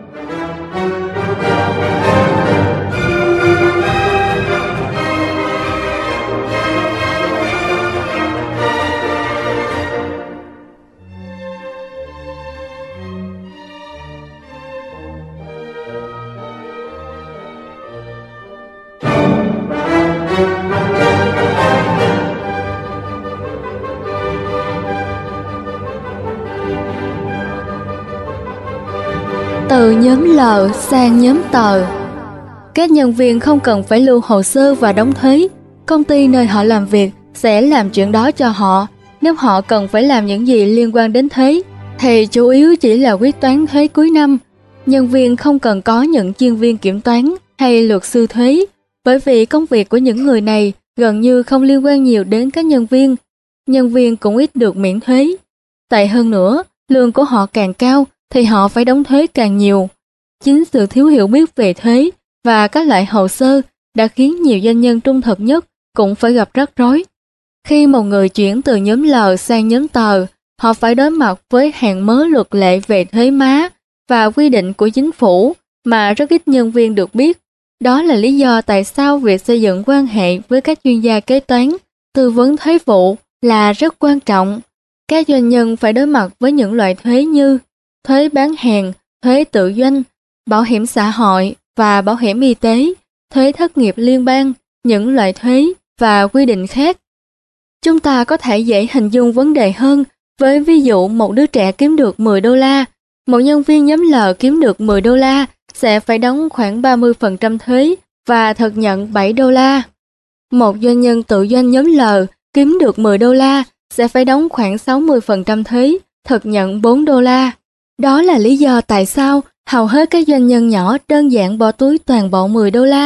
Từ nhóm L sang nhóm tờ. Các nhân viên không cần phải lưu hồ sơ và đóng thuế. Công ty nơi họ làm việc sẽ làm chuyện đó cho họ. Nếu họ cần phải làm những gì liên quan đến thuế, thì chủ yếu chỉ là quyết toán thuế cuối năm. Nhân viên không cần có những chuyên viên kiểm toán hay luật sư thuế, bởi vì công việc của những người này gần như không liên quan nhiều đến các nhân viên. Nhân viên cũng ít được miễn thuế. Tệ hơn nữa, lương của họ càng cao thì họ phải đóng thuế càng nhiều. Chính sự thiếu hiểu biết về thuế và các loại hồ sơ đã khiến nhiều doanh nhân trung thực nhất cũng phải gặp rắc rối. Khi một người chuyển từ nhóm L sang nhóm tờ, họ phải đối mặt với hàng mớ luật lệ về thuế má và quy định của chính phủ mà rất ít nhân viên được biết. Đó là lý do tại sao việc xây dựng quan hệ với các chuyên gia kế toán, tư vấn thuế vụ là rất quan trọng. Các doanh nhân phải đối mặt với những loại thuế như thuế bán hàng, thuế tự doanh, bảo hiểm xã hội và bảo hiểm y tế, thuế thất nghiệp liên bang, những loại thuế và quy định khác. Chúng ta có thể dễ hình dung vấn đề hơn với ví dụ một đứa trẻ kiếm được mười đô la, một nhân viên nhóm L kiếm được mười đô la sẽ phải đóng khoảng ba mươi phần trăm thuế và thực nhận bảy đô la. Một doanh nhân tự doanh nhóm L kiếm được mười đô la sẽ phải đóng khoảng sáu mươi phần trăm thuế, thực nhận bốn đô la. Đó là lý do tại sao hầu hết các doanh nhân nhỏ đơn giản bỏ túi toàn bộ mười đô la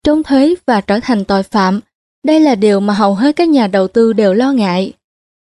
trốn thuế và trở thành tội phạm. Đây là điều mà hầu hết các nhà đầu tư đều lo ngại.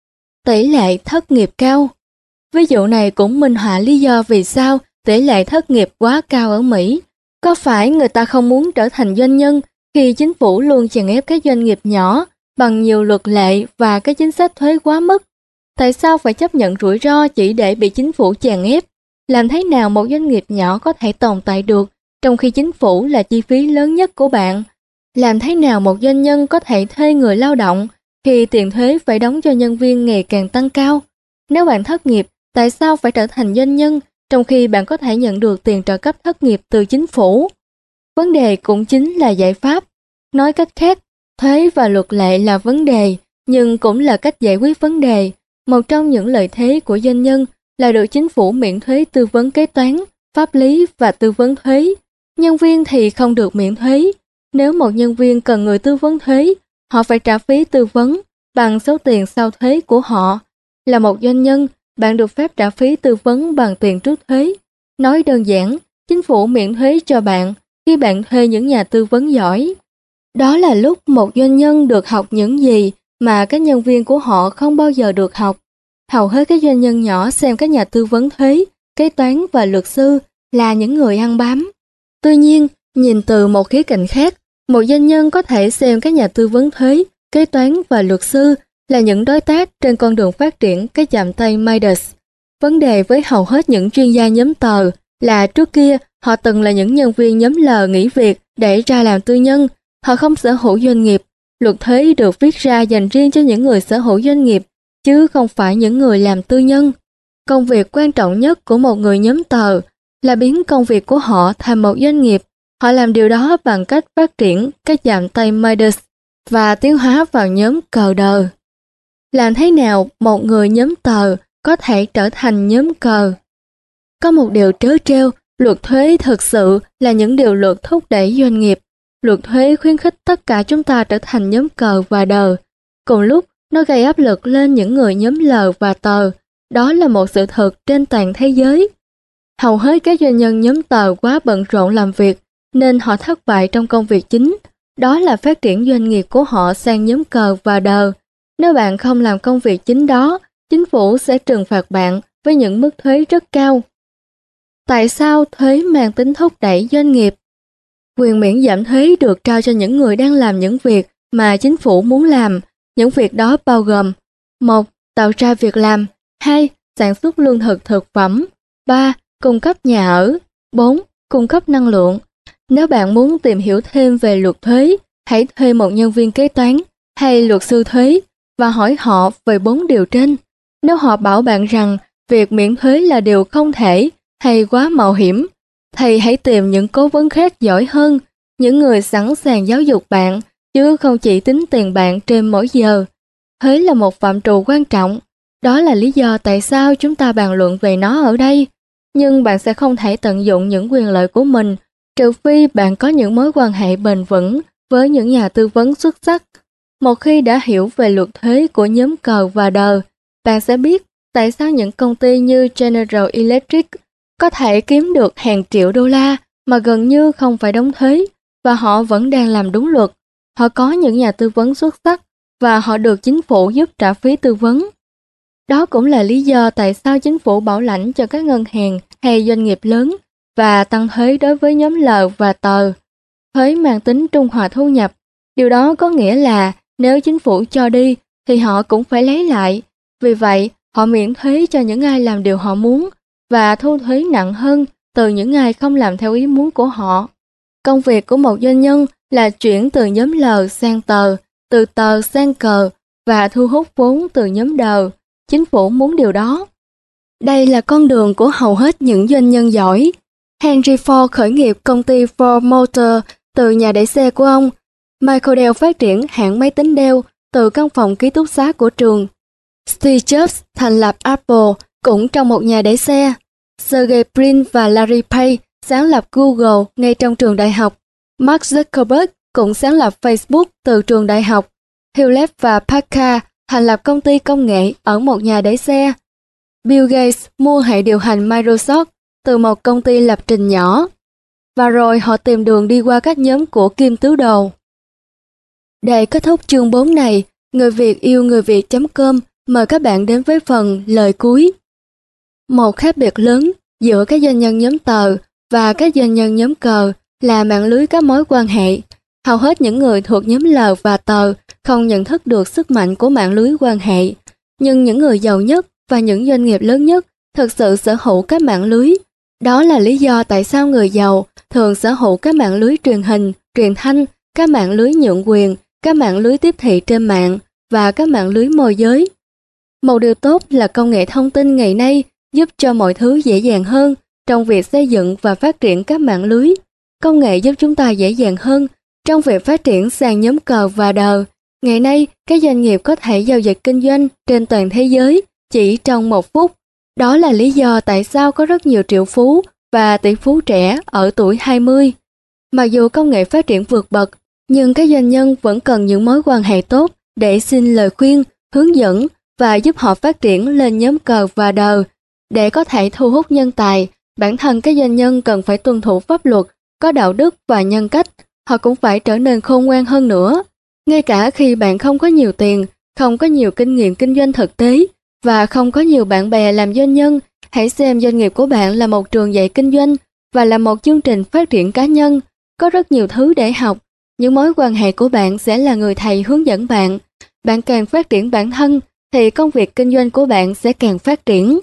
Tỷ lệ thất nghiệp cao. Ví dụ này cũng minh họa lý do vì sao tỷ lệ thất nghiệp quá cao ở Mỹ. Có phải người ta không muốn trở thành doanh nhân khi chính phủ luôn chèn ép các doanh nghiệp nhỏ bằng nhiều luật lệ và các chính sách thuế quá mức? Tại sao phải chấp nhận rủi ro chỉ để bị chính phủ chèn ép? Làm thế nào một doanh nghiệp nhỏ có thể tồn tại được trong khi chính phủ là chi phí lớn nhất của bạn? Làm thế nào một doanh nhân có thể thuê người lao động khi tiền thuế phải đóng cho nhân viên ngày càng tăng cao? Nếu bạn thất nghiệp, tại sao phải trở thành doanh nhân trong khi bạn có thể nhận được tiền trợ cấp thất nghiệp từ chính phủ? Vấn đề cũng chính là giải pháp. Nói cách khác, thuế và luật lệ là vấn đề, nhưng cũng là cách giải quyết vấn đề. Một trong những lợi thế của doanh nhân là được chính phủ miễn thuế tư vấn kế toán, pháp lý và tư vấn thuế. Nhân viên thì không được miễn thuế. Nếu một nhân viên cần người tư vấn thuế, họ phải trả phí tư vấn bằng số tiền sau thuế của họ. Là một doanh nhân, bạn được phép trả phí tư vấn bằng tiền trước thuế. Nói đơn giản, chính phủ miễn thuế cho bạn khi bạn thuê những nhà tư vấn giỏi. Đó là lúc một doanh nhân được học những gì mà các nhân viên của họ không bao giờ được học. Hầu hết các doanh nhân nhỏ xem các nhà tư vấn thuế, kế toán và luật sư là những người ăn bám. Tuy nhiên, nhìn từ một khía cạnh khác, một doanh nhân có thể xem các nhà tư vấn thuế, kế toán và luật sư là những đối tác trên con đường phát triển cái chạm tay Midas. Vấn đề với hầu hết những chuyên gia nhóm tờ là trước kia họ từng là những nhân viên nhóm L nghỉ việc để ra làm tư nhân. Họ không sở hữu doanh nghiệp. Luật thuế được viết ra dành riêng cho những người sở hữu doanh nghiệp, chứ không phải những người làm tư nhân. Công việc quan trọng nhất của một người nhóm tờ là biến công việc của họ thành một doanh nghiệp. Họ làm điều đó bằng cách phát triển các chạm tay Midas và tiến hóa vào nhóm cờ đờ. Làm thế nào một người nhóm tờ có thể trở thành nhóm cờ? Có một điều trớ trêu, luật thuế thực sự là những điều luật thúc đẩy doanh nghiệp. Luật thuế khuyến khích tất cả chúng ta trở thành nhóm cờ và đờ. Cùng lúc, nó gây áp lực lên những người nhóm L và tờ. Đó là một sự thật trên toàn thế giới. Hầu hết các doanh nhân nhóm tờ quá bận rộn làm việc, nên họ thất bại trong công việc chính. Đó là phát triển doanh nghiệp của họ sang nhóm cờ và đờ. Nếu bạn không làm công việc chính đó, chính phủ sẽ trừng phạt bạn với những mức thuế rất cao. Tại sao thuế mang tính thúc đẩy doanh nghiệp? Quyền miễn giảm thuế được trao cho những người đang làm những việc mà chính phủ muốn làm. Những việc đó bao gồm: một. Tạo ra việc làm. hai. Sản xuất lương thực thực phẩm. ba. Cung cấp nhà ở. bốn. Cung cấp năng lượng. Nếu bạn muốn tìm hiểu thêm về luật thuế, hãy thuê một nhân viên kế toán hay luật sư thuế và hỏi họ về bốn điều trên. Nếu họ bảo bạn rằng việc miễn thuế là điều không thể hay quá mạo hiểm, thì hãy tìm những cố vấn khác giỏi hơn, những người sẵn sàng giáo dục bạn, chứ không chỉ tính tiền bạn trên mỗi giờ. Thuế là một phạm trù quan trọng. Đó là lý do tại sao chúng ta bàn luận về nó ở đây. Nhưng bạn sẽ không thể tận dụng những quyền lợi của mình, trừ phi bạn có những mối quan hệ bền vững với những nhà tư vấn xuất sắc. Một khi đã hiểu về luật thuế của nhóm cờ và đờ, bạn sẽ biết tại sao những công ty như General Electric có thể kiếm được hàng triệu đô la mà gần như không phải đóng thuế, và họ vẫn đang làm đúng luật. Họ có những nhà tư vấn xuất sắc và họ được chính phủ giúp trả phí tư vấn. Đó cũng là lý do tại sao chính phủ bảo lãnh cho các ngân hàng hay doanh nghiệp lớn và tăng thuế đối với nhóm L và tờ. Thuế mang tính trung hòa thu nhập. Điều đó có nghĩa là nếu chính phủ cho đi thì họ cũng phải lấy lại. Vì vậy, họ miễn thuế cho những ai làm điều họ muốn và thu thuế nặng hơn từ những ai không làm theo ý muốn của họ. Công việc của một doanh nhân là chuyển từ nhóm L sang tờ, từ tờ sang cờ và thu hút vốn từ nhóm đờ. Chính phủ muốn điều đó. Đây là con đường của hầu hết những doanh nhân giỏi. Henry Ford khởi nghiệp công ty Ford Motor từ nhà đẩy xe của ông. Michael Dell phát triển hãng máy tính Dell từ căn phòng ký túc xá của trường. Steve Jobs thành lập Apple cũng trong một nhà đẩy xe. Sergey Brin và Larry Page sáng lập Google ngay trong trường đại học. Mark Zuckerberg cũng sáng lập Facebook từ trường đại học. Hewlett và Packard thành lập công ty công nghệ ở một nhà đẩy xe. Bill Gates mua hệ điều hành Microsoft từ một công ty lập trình nhỏ. và rồi họ tìm đường đi qua các nhóm của Kim Tứ Đồ. Để kết thúc chương bốn này, Người Việt yêu người Việt chấm com mời các bạn đến với phần lời cuối. Một khác biệt lớn giữa các doanh nhân nhóm tờ và các doanh nhân nhóm cờ là mạng lưới các mối quan hệ. Hầu hết những người thuộc nhóm L và tờ không nhận thức được sức mạnh của mạng lưới quan hệ, nhưng những người giàu nhất và những doanh nghiệp lớn nhất thực sự sở hữu các mạng lưới. Đó là lý do tại sao người giàu thường sở hữu các mạng lưới truyền hình, truyền thanh, các mạng lưới nhượng quyền, các mạng lưới tiếp thị trên mạng và các mạng lưới môi giới. Một điều tốt là công nghệ thông tin ngày nay giúp cho mọi thứ dễ dàng hơn trong việc xây dựng và phát triển các mạng lưới. Công nghệ giúp chúng ta dễ dàng hơn trong việc phát triển sàn nhóm cờ và đờ. Ngày nay, các doanh nghiệp có thể giao dịch kinh doanh trên toàn thế giới chỉ trong một phút. Đó là lý do tại sao có rất nhiều triệu phú và tỷ phú trẻ ở tuổi hai mươi. Mặc dù công nghệ phát triển vượt bậc, nhưng các doanh nhân vẫn cần những mối quan hệ tốt để xin lời khuyên, hướng dẫn và giúp họ phát triển lên nhóm cờ và đờ. Để có thể thu hút nhân tài, bản thân các doanh nhân cần phải tuân thủ pháp luật, có đạo đức và nhân cách. Họ cũng phải trở nên khôn ngoan hơn nữa. Ngay cả khi bạn không có nhiều tiền, không có nhiều kinh nghiệm kinh doanh thực tế và không có nhiều bạn bè làm doanh nhân, hãy xem doanh nghiệp của bạn là một trường dạy kinh doanh và là một chương trình phát triển cá nhân. Có rất nhiều thứ để học. Những mối quan hệ của bạn sẽ là người thầy hướng dẫn bạn. Bạn càng phát triển bản thân thì công việc kinh doanh của bạn sẽ càng phát triển.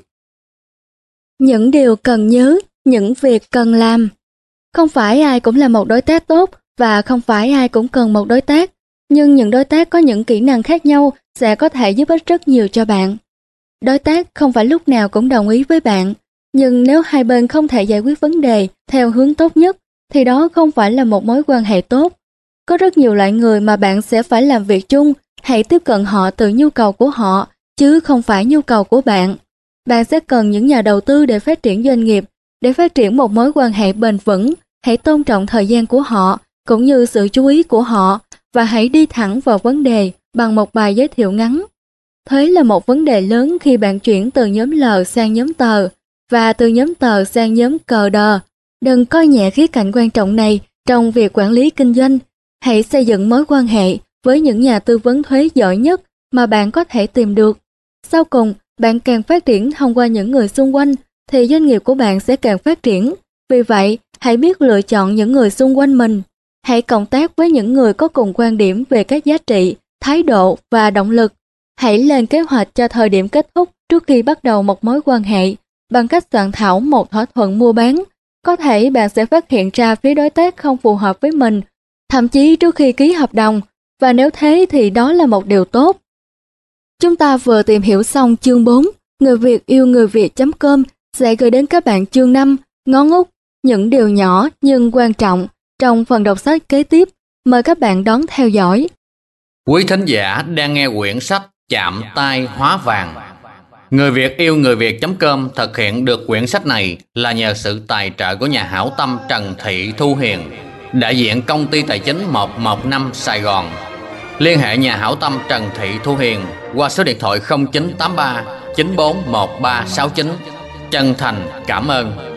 Những điều cần nhớ, những việc cần làm. Không phải ai cũng là một đối tác tốt và không phải ai cũng cần một đối tác, nhưng những đối tác có những kỹ năng khác nhau sẽ có thể giúp ích rất nhiều cho bạn. Đối tác không phải lúc nào cũng đồng ý với bạn, nhưng nếu hai bên không thể giải quyết vấn đề theo hướng tốt nhất, thì đó không phải là một mối quan hệ tốt. Có rất nhiều loại người mà bạn sẽ phải làm việc chung, hãy tiếp cận họ từ nhu cầu của họ, chứ không phải nhu cầu của bạn. Bạn sẽ cần những nhà đầu tư để phát triển doanh nghiệp, để phát triển một mối quan hệ bền vững. Hãy tôn trọng thời gian của họ, cũng như sự chú ý của họ, và hãy đi thẳng vào vấn đề bằng một bài giới thiệu ngắn. Thuế là một vấn đề lớn khi bạn chuyển từ nhóm L sang nhóm tờ, và từ nhóm tờ sang nhóm cờ đờ. Đừng coi nhẹ khía cạnh quan trọng này trong việc quản lý kinh doanh. Hãy xây dựng mối quan hệ với những nhà tư vấn thuế giỏi nhất mà bạn có thể tìm được. Sau cùng, bạn càng phát triển thông qua những người xung quanh, thì doanh nghiệp của bạn sẽ càng phát triển. Vì vậy, hãy biết lựa chọn những người xung quanh mình. Hãy cộng tác với những người có cùng quan điểm về các giá trị, thái độ và động lực. Hãy lên kế hoạch cho thời điểm kết thúc trước khi bắt đầu một mối quan hệ bằng cách soạn thảo một thỏa thuận mua bán. Có thể bạn sẽ phát hiện ra phía đối tác không phù hợp với mình, thậm chí trước khi ký hợp đồng, và nếu thế thì đó là một điều tốt. Chúng ta vừa tìm hiểu xong chương bốn, Người Việt yêu người Việt chấm com sẽ gửi đến các bạn chương năm, Ngón út, những điều nhỏ nhưng quan trọng trong phần đọc sách kế tiếp. Mời các bạn đón theo dõi. Quý thính giả đang nghe quyển sách Chạm tay hóa vàng. Người Việt yêu người Việt chấm com thực hiện được quyển sách này là nhờ sự tài trợ của nhà hảo tâm Trần Thị Thu Hiền, đại diện công ty tài chính một một năm Sài Gòn. Liên hệ nhà hảo tâm Trần Thị Thu Hiền qua số điện thoại không chín tám ba chín bốn một ba sáu chín. Chân thành cảm ơn.